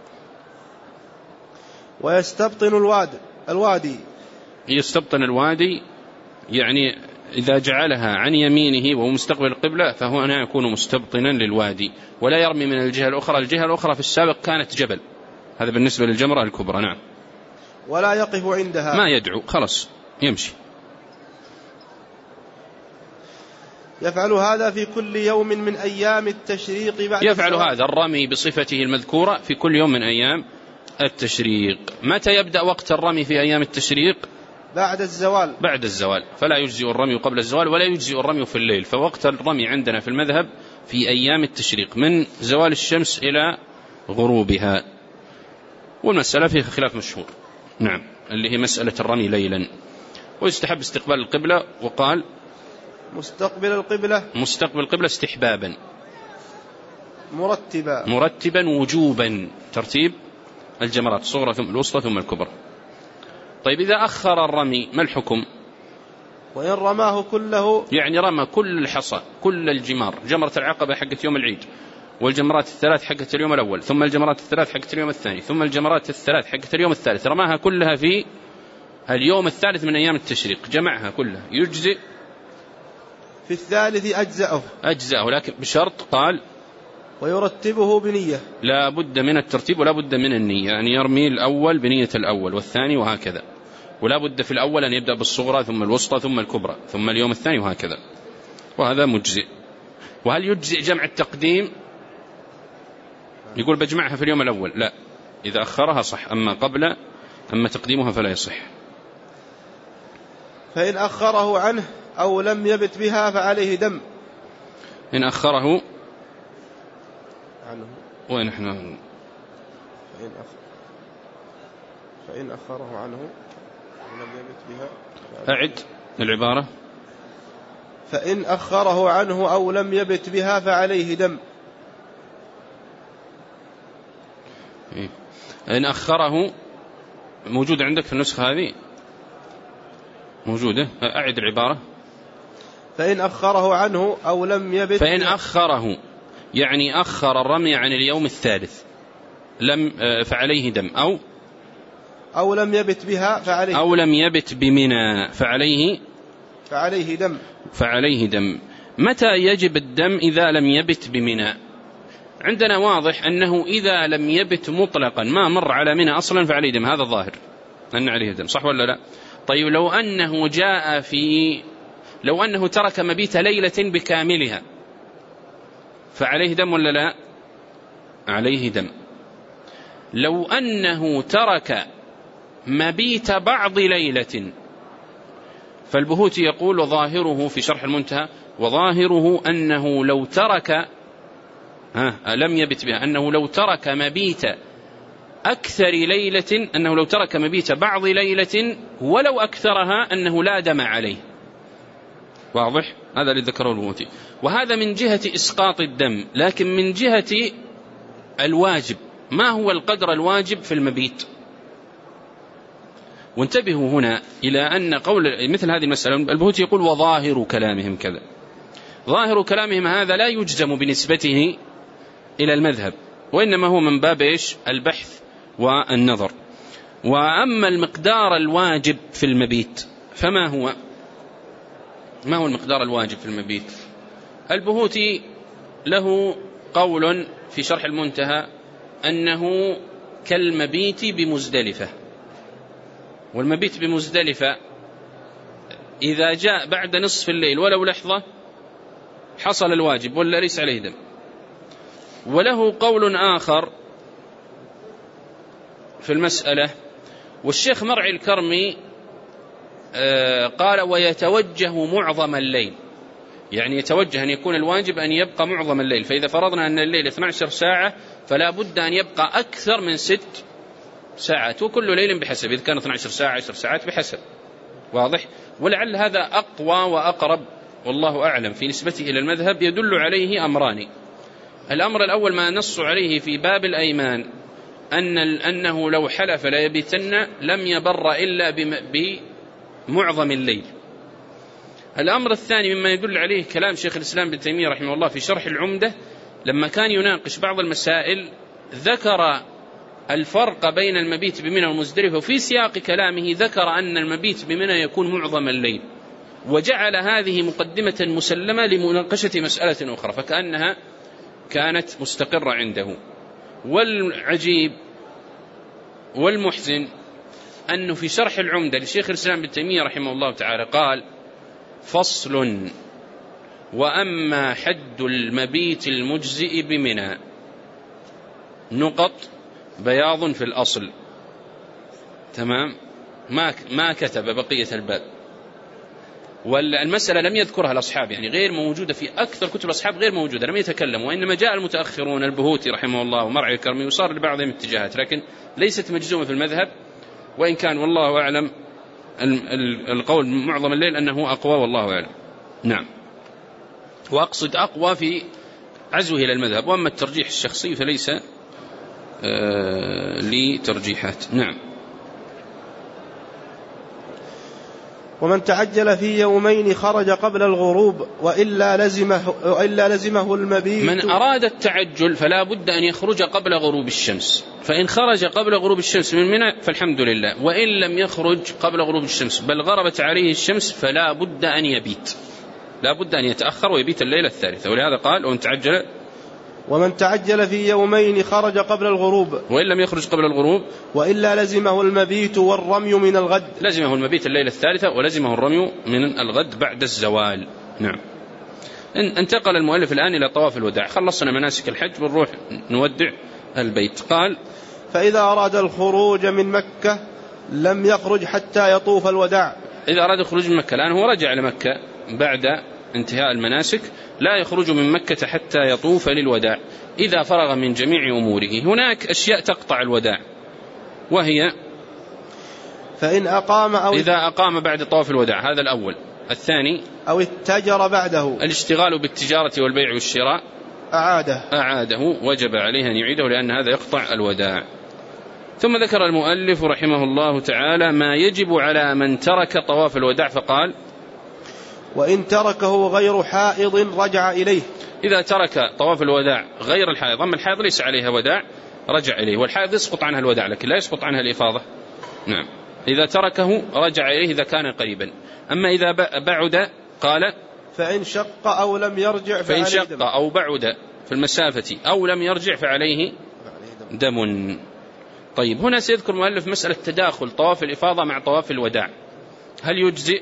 ويستبطن الوادي الوادي يستبطن الوادي يعني إذا جعلها عن يمينه وهو مستقبل القبلة فهو هنا يكون مستبطنا للوادي، ولا يرمي من الجهة الأخرى. الجهة الأخرى في السابق كانت جبل، هذا بالنسبة للجمرة الكبرى. نعم. ولا يقف عندها، ما يدعو، خلص يمشي. يفعل هذا في كل يوم من أيام التشريق بعد يفعل الزوال. هذا الرمي بصفته المذكورة في كل يوم من أيام التشريق. متى يبدأ وقت الرمي في أيام التشريق؟ بعد الزوال. بعد الزوال، فلا يجزئ الرمي قبل الزوال ولا يجزئ الرمي في الليل. فوقت الرمي عندنا في المذهب في أيام التشريق من زوال الشمس إلى غروبها، والمسألة فيها خلاف مشهور. نعم، اللي هي مسألة الرمي ليلا. ويستحب استقبال القبلة، وقال مستقبل القبلة مستقبل القبلة استحبابا مرتبا مرتبا وجوبا، ترتيب الجمرات الصغرى ثم الوسطى ثم الكبرى. طيب إذا أخر الرمي ما الحكم؟ وإن رماه كله، يعني رمى كل الحصى كل الجمار، جمرة العقبة حقت يوم العيد، والجمرات الثلاث حقت اليوم الأول، ثم الجمرات الثلاث حقت اليوم الثاني، ثم الجمرات الثلاث حقت اليوم الثالث، رماها كلها في اليوم الثالث من أيام التشريق، جمعها كلها، يجزئ في الثالث أجزأه أجزأه، لكن بشرط قال ويرتبه بنية. لا بد من الترتيب ولا بد من النية، يعني يرمي الأول بنية الأول والثاني وهكذا، ولا بد في الأول أن يبدأ بالصغرى ثم الوسطى ثم الكبرى ثم اليوم الثاني وهكذا، وهذا مجزئ. وهل يجزئ جمع التقديم؟ يقول بجمعها في اليوم الأول، لا، إذا أخرها صح، أما قبل أما تقديمها فلا يصح. فإن أخره عنه أو لم يبت بها فعليه دم. إن أخره عنه وين احنا؟ فإن, أخ... فإن أخره عنه ولم يبت بها أعد العبارة. فإن أخره عنه أو لم يبت بها فعليه دم. إن أخره موجود عندك في النسخة هذه؟ موجودة. أعد العبارة. فإن أخره عنه أو لم يبت فإن بها. أخره يعني أخر الرمي عن اليوم الثالث لم فعليه دم، أو أو لم يبت بها فعليه أو لم يبت بمنى فعليه فعليه دم فعليه دم. متى يجب الدم إذا لم يبت بمنى؟ عندنا واضح أنه إذا لم يبت مطلقا ما مر على منى أصلا فعليه دم، هذا الظاهر أن عليه دم، صح ولا لا؟ طيب لو أنه جاء في لو أنه ترك مبيت ليلة بكاملها فعليه دم ولا لا؟ عليه دم. لو أنه ترك مبيت بعض ليلة فالبهوتي يقول وظاهره في شرح المنتهى وظاهره أنه لو ترك ها لم يبت بها أنه لو ترك مبيت أكثر ليلة أنه لو ترك مبيت بعض ليلة ولو أكثرها أنه لا دم عليه. واضح؟ هذا اللي ذكره البهوتي. وهذا من جهة إسقاط الدم، لكن من جهة الواجب ما هو القدر الواجب في المبيت؟ وانتبهوا هنا إلى أن قول مثل هذه المسألة البهوتي يقول وظاهر كلامهم كذا. ظاهر كلامهم هذا لا يجزم بنسبته إلى المذهب، وإنما هو من باب إيش؟ البحث والنظر. وأما المقدار الواجب في المبيت فما هو؟ ما هو المقدار الواجب في المبيت؟ البهوتي له قول في شرح المنتهى أنه كالمبيت بمزدلفة، والمبيت بمزدلفة إذا جاء بعد نصف الليل ولو لحظة حصل الواجب ولا ليس عليه دم. وله قول آخر في المسألة، والشيخ مرعي الكرمي قال ويتوجه معظم الليل، يعني يتوجه أن يكون الواجب أن يبقى معظم الليل. فإذا فرضنا أن الليل اثنتي عشرة ساعة فلا بد أن يبقى أكثر من ست ساعات، وكل ليل بحسب، إذا كان اثنتي عشرة ساعة عشر ساعات بحسب. واضح؟ ولعل هذا أقوى وأقرب والله أعلم في نسبته إلى المذهب. يدل عليه أمران. الأمر الأول ما نص عليه في باب الأيمان أن أنه لو حلف لا يبيتن لم يبر إلا بمعظم الليل. الأمر الثاني مما يدل عليه كلام شيخ الإسلام ابن تيمية رحمه الله في شرح العمدة، لما كان يناقش بعض المسائل ذكر الفرق بين المبيت بمنى والمزدلفة، وفي سياق كلامه ذكر أن المبيت بمنى يكون معظم الليل، وجعل هذه مقدمة مسلمة لمناقشة مسألة أخرى، فكأنها كانت مستقرة عنده. والعجيب والمحزن أنه في شرح العمدة لشيخ الإسلام ابن تيمية رحمه الله تعالى قال: فصل: وأما حد المبيت المجزئ بمنى نقط بياض في الأصل. تمام؟ ما ما كتب بقية الباب، والمسألة لم يذكرها الأصحاب، يعني غير موجودة في أكثر كتب الأصحاب، غير موجودة، لم يتكلموا، وإنما جاء المتأخرون البهوتي رحمه الله ومرعي الكرمي وصار لبعضهم اتجاهات، لكن ليست مجزومة في المذهب، وإن كان والله أعلم القول معظم الليل أنه أقوى والله أعلم. نعم، وأقصد أقوى في عزوه إلى المذهب، وأما الترجيح الشخصي فليس آه لترجيحات. نعم. ومن تعجل في يومين خرج قبل الغروب وإلا لزمه, وإلا لزمه المبيت. من أراد التعجل فلا بد أن يخرج قبل غروب الشمس، فإن خرج قبل غروب الشمس من منى فالحمد لله، وإن لم يخرج قبل غروب الشمس بل غربت عليه الشمس فلا بد أن يبيت، لا بد أن يتأخر ويبيت الليلة الثالثة. ولهذا قال: ومن تعجل ومن تعجل في يومين خرج قبل الغروب وإن لم يخرج قبل الغروب وإلا لزمه المبيت والرمي من الغد. لزمه المبيت الليلة الثالثة ولزمه الرمي من الغد بعد الزوال. نعم. انتقل المؤلف الآن إلى طواف الوداع، خلصنا مناسك الحج بنروح نودع البيت. قال: فإذا أراد الخروج من مكة لم يخرج حتى يطوف الوداع. إذا أراد الخروج من مكة، الآن هو رجع لمكة بعد انتهاء المناسك، لا يخرج من مكة حتى يطوف للوداع إذا فرغ من جميع أموره. هناك أشياء تقطع الوداع، وهي فإن أقام أو إذا أقام بعد طواف الوداع، هذا الأول. الثاني أو اتجر بعده، الاشتغال بالتجارة والبيع والشراء، أعاده أعاده وجب عليه أن يعيده لأن هذا يقطع الوداع. ثم ذكر المؤلف رحمه الله تعالى ما يجب على من ترك طواف الوداع، فقال: وإن تركه غير حائض رجع إليه. إذا ترك طواف الوداع غير الحائض، أما الحائض ليس عليها وداع رجع إليه، والحائض يسقط عنها الوداع لكن لا يسقط عنها الإفاضة. نعم. إذا تركه رجع إليه إذا كان قريبا. أما إذا بعد قال: فإن شق أو لم يرجع فإن شق أو بعد في المسافة أو لم يرجع فعليه دم. طيب، هنا سيذكر المؤلف مسألة تداخل طواف الإفاضة مع طواف الوداع، هل يجزئ؟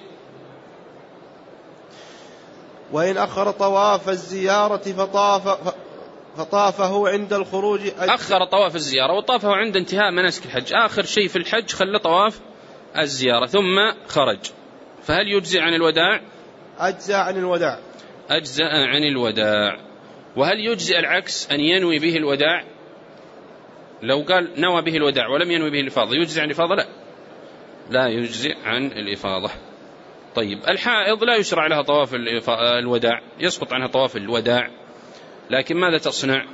وإن أخر طواف الزيارة فطاف فطافه عند الخروج. أخر طواف الزيارة وطافه عند انتهاء مناسك الحج، آخر شيء في الحج خلى طواف الزيارة ثم خرج، فهل يجزئ عن الوداع؟ أجزأ عن الوداع. أجزأ عن الوداع. وهل يجزئ العكس، أن ينوي به الوداع؟ لو قال نوى به الوداع ولم ينوي به الإفاضة يجزئ عن الإفاضة؟ لا، لا يجزئ عن الإفاضة. طيب، الحائض لا يشرع لها طواف الوداع، يسقط عنها طواف الوداع، لكن ماذا تصنع؟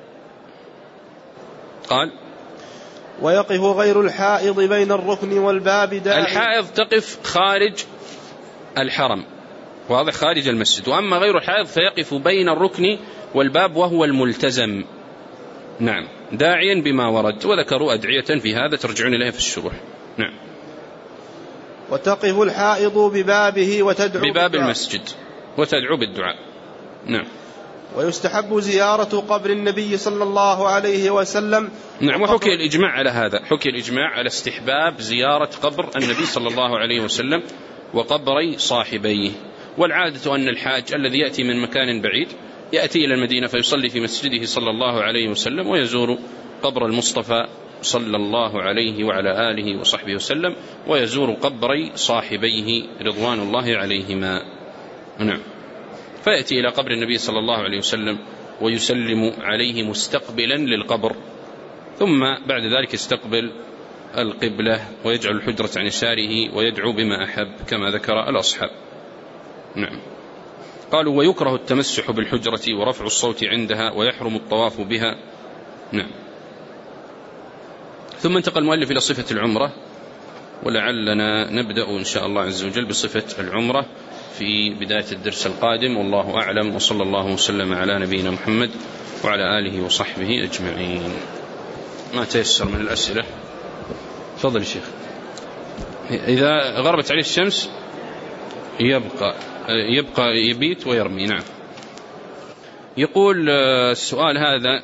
قال: ويقف غير الحائض بين الركن والباب داعي. الحائض تقف خارج الحرم، واضح، خارج المسجد، وأما غير الحائض فيقف بين الركن والباب وهو الملتزم. نعم، داعيا بما ورد، وذكروا أدعية في هذا ترجعون إليها في الشروح. نعم. وتقف الحائض ببابه وتدعو بباب بالدعاء. المسجد وتدعو بالدعاء. نعم. ويستحب زيارة قبر النبي صلى الله عليه وسلم. نعم. وحكي الإجماع على هذا، حكي الإجماع على استحباب زيارة قبر النبي صلى الله عليه وسلم وقبري صاحبيه. والعادة أن الحاج الذي يأتي من مكان بعيد يأتي إلى المدينة فيصلي في مسجده صلى الله عليه وسلم ويزور قبر المصطفى صلى الله عليه وعلى آله وصحبه وسلم، ويزور قبري صاحبيه رضوان الله عليهما. نعم. فيأتي إلى قبر النبي صلى الله عليه وسلم ويسلم عليه مستقبلا للقبر، ثم بعد ذلك يستقبل القبلة ويجعل الحجرة عن يساره ويدعو بما أحب كما ذكر الأصحاب. نعم. قالوا ويكره التمسح بالحجرة ورفع الصوت عندها ويحرم الطواف بها. نعم. ثم انتقل المؤلف إلى صفة العمرة، ولعلنا نبدأ إن شاء الله عز وجل بصفة العمرة في بداية الدرس القادم، والله أعلم، وصلى الله وسلم على نبينا محمد وعلى آله وصحبه أجمعين. ما تيسر من الأسئلة تفضل يا شيخ. إذا غربت عليه الشمس يبقى يبقى يبيت ويرمي. نعم. يقول السؤال هذا: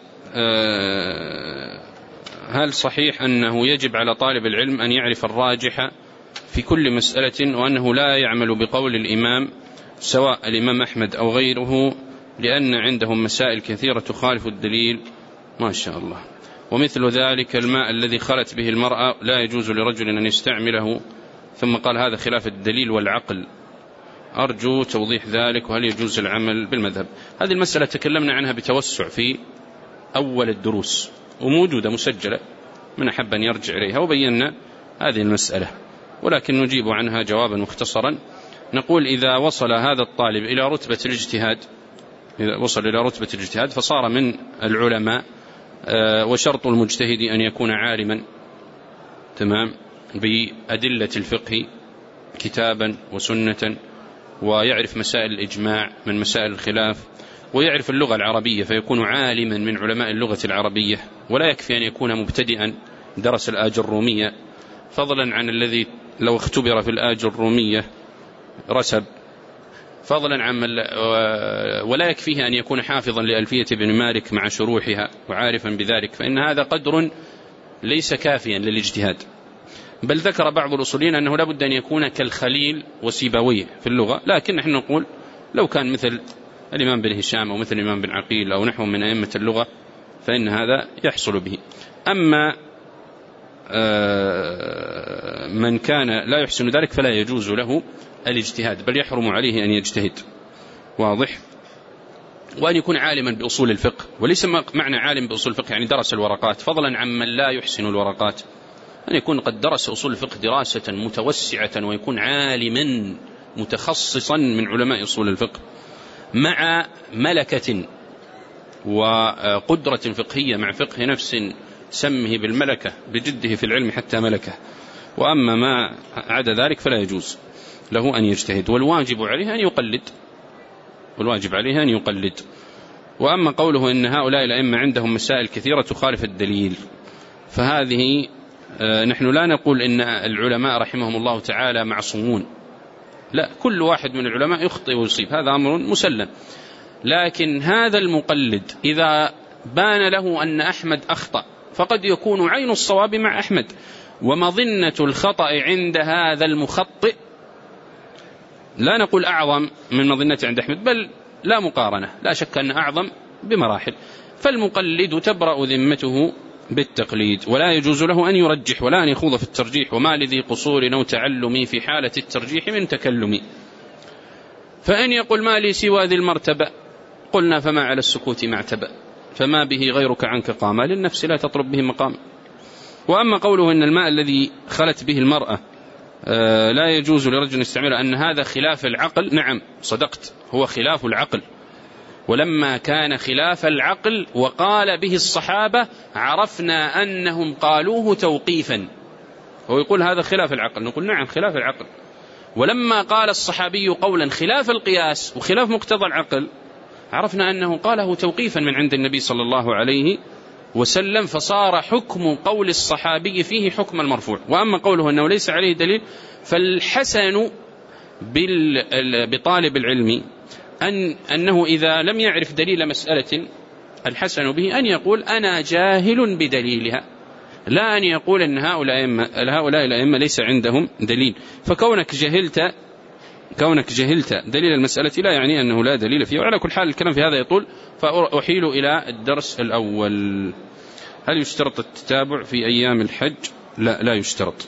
هل صحيح أنه يجب على طالب العلم أن يعرف الراجح في كل مسألة، وأنه لا يعمل بقول الإمام سواء الإمام أحمد أو غيره، لأن عندهم مسائل كثيرة تخالف الدليل؟ ما شاء الله. ومثل ذلك الماء الذي خلت به المرأة لا يجوز لرجل أن يستعمله، ثم قال هذا خلاف الدليل والعقل، أرجو توضيح ذلك، وهل يجوز العمل بالمذهب؟ هذه المسألة تكلمنا عنها بتوسع في أول الدروس، وموجودة مسجلة، من أحب أن يرجع إليها، وبينا هذه المسألة، ولكن نجيب عنها جوابا مختصرا. نقول إذا وصل هذا الطالب إلى رتبة الاجتهاد، إذا وصل إلى رتبة الاجتهاد فصار من العلماء، وشرط المجتهد أن يكون عالما تمام بأدلة الفقه كتابا وسنة، ويعرف مسائل الإجماع من مسائل الخلاف، ويعرف اللغة العربية فيكون عالما من علماء اللغة العربية، ولا يكفي أن يكون مبتدئا درس الآج الرومية، فضلا عن الذي لو اختبر في الآج الرومية رسب، فضلا عن ولا يكفيه أن يكون حافظا لألفية بن مالك مع شروحها وعارفا بذلك، فإن هذا قدر ليس كافيا للاجتهاد. بل ذكر بعض الأصوليين أنه لا بد أن يكون كالخليل وسيبويه في اللغة، لكن نحن نقول لو كان مثل الإمام بن هشام أو مثل الإمام بن عقيل أو نحو من أئمة اللغة فإن هذا يحصل به. أما من كان لا يحسن ذلك فلا يجوز له الاجتهاد، بل يحرم عليه أن يجتهد. واضح؟ وأن يكون عالما بأصول الفقه، وليس معنى عالم بأصول الفقه يعني درس الورقات، فضلا عن من لا يحسن الورقات، أن يكون قد درس أصول الفقه دراسة متوسعة، ويكون عالما متخصصا من علماء أصول الفقه، مع ملكة وقدرة فقهية، مع فقه نفس سمه بالملكة بجده في العلم حتى ملكة. وأما ما عدا ذلك فلا يجوز له أن يجتهد، والواجب عليه أن يقلد، والواجب عليه أن يقلد. وأما قوله إن هؤلاء الأئمة عندهم مسائل كثيرة تخالف الدليل، فهذه نحن لا نقول إن العلماء رحمهم الله تعالى معصومون، لا، كل واحد من العلماء يخطئ ويصيب، هذا أمر مسلم. لكن هذا المقلد إذا بان له أن أحمد أخطأ فقد يكون عين الصواب مع أحمد، ومظنة الخطأ عند هذا المخطئ لا نقول أعظم من مظنته عند أحمد، بل لا مقارنة، لا شك أن أعظم بمراحل. فالمقلد تبرأ ذمته بالتقليد، ولا يجوز له أن يرجح ولا أن يخوض في الترجيح، وما لذي قصور أو تعلمي في حالة الترجيح من تكلمي. فإن يقول ما لي سوى ذي المرتبة قلنا فما على السكوت معتبأ، فما به غيرك عنك قام، للنفس لا تطلب به مقام. وأما قوله إن الماء الذي خلت به المرأة لا يجوز لرجل يستعمله أن هذا خلاف العقل، نعم صدقت، هو خلاف العقل، ولما كان خلاف العقل وقال به الصحابة عرفنا أنهم قالوه توقيفا. هو يقول هذا خلاف العقل، نقول نعم خلاف العقل. ولما قال الصحابي قولا خلاف القياس وخلاف مقتضى العقل عرفنا أنه قاله توقيفا من عند النبي صلى الله عليه وسلم، فصار حكم قول الصحابي فيه حكم المرفوع. وأما قوله أنه ليس عليه دليل، فالحسن بطالب العلم أن أنه إذا لم يعرف دليل مسألة الحسن به أن يقول أنا جاهل بدليلها، لا أن يقول أن هؤلاء الأئمة ليس عندهم دليل. فكونك جهلت كونك جهلت دليل المسألة لا يعني أنه لا دليل فيه. وعلى كل حال الكلام في هذا يطول، فأحيل إلى الدرس الأول. هل يشترط التتابع في أيام الحج؟ لا، لا يشترط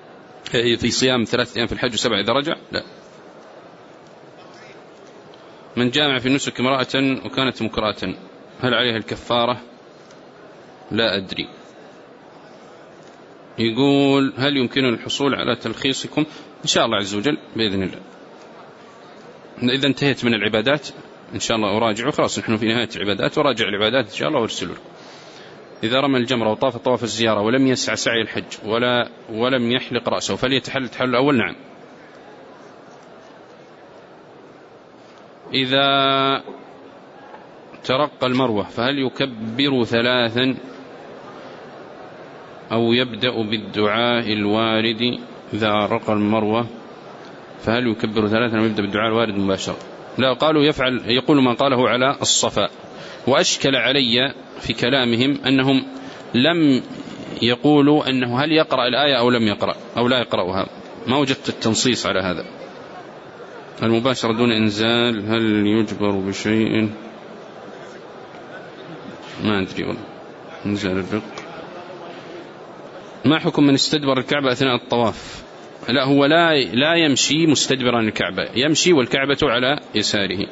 في صيام ثلاثة أيام في الحج وسبع إذا رجع، لا. من جامع في النسك امرأة وكانت مكرهة هل عليها الكفارة؟ لا أدري. يقول هل يمكن الحصول على تلخيصكم؟ إن شاء الله عز وجل بإذن الله. إذا انتهيت من العبادات إن شاء الله أراجع، وخلاص نحن في نهاية العبادات، وراجع العبادات إن شاء الله وارسل لكم. إذا رمى الجمرة وطاف طواف الزيارة ولم يسعى سعي الحج ولا ولم يحلق رأسه فليتحلل التحلل الأول؟ نعم. إذا ترقى المروة فهل يكبر ثلاثا أو يبدأ بالدعاء الوارد؟ إذا رقى المروة فهل يكبر ثلاثا أو يبدأ بالدعاء الوارد مباشرة؟ لا، قالوا يفعل يقول ما قاله على الصفاء. وأشكل علي في كلامهم أنهم لم يقولوا أنه هل يقرأ الآية أو لم يقرأ أو لا يقرأها، ما وجدت التنصيص على هذا. المباشرة دون إنزال هل يجبر بشيء؟ ما أدري والله. إنزال الرق. ما حكم من استدبر الكعبة أثناء الطواف؟ لا، هو لا لا يمشي مستدبرا الكعبة، يمشي والكعبة على يساره.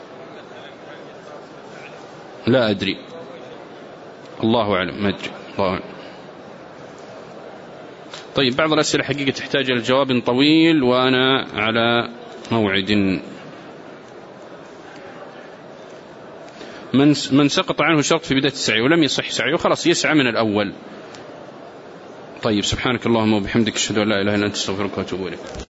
لا أدري، الله أعلم، ما أدري، الله أعلم. طيب، بعض الأسئلة حقيقة تحتاج إلى جواب طويل وأنا على موعد. من من سقط عنه شرط في بداية السعي ولم يصح سعيه خلاص يسعى من الأول. طيب، سبحانك اللهم وبحمدك أشهد أن لا إله إلا أنت أستغفرك وأتوب إليك.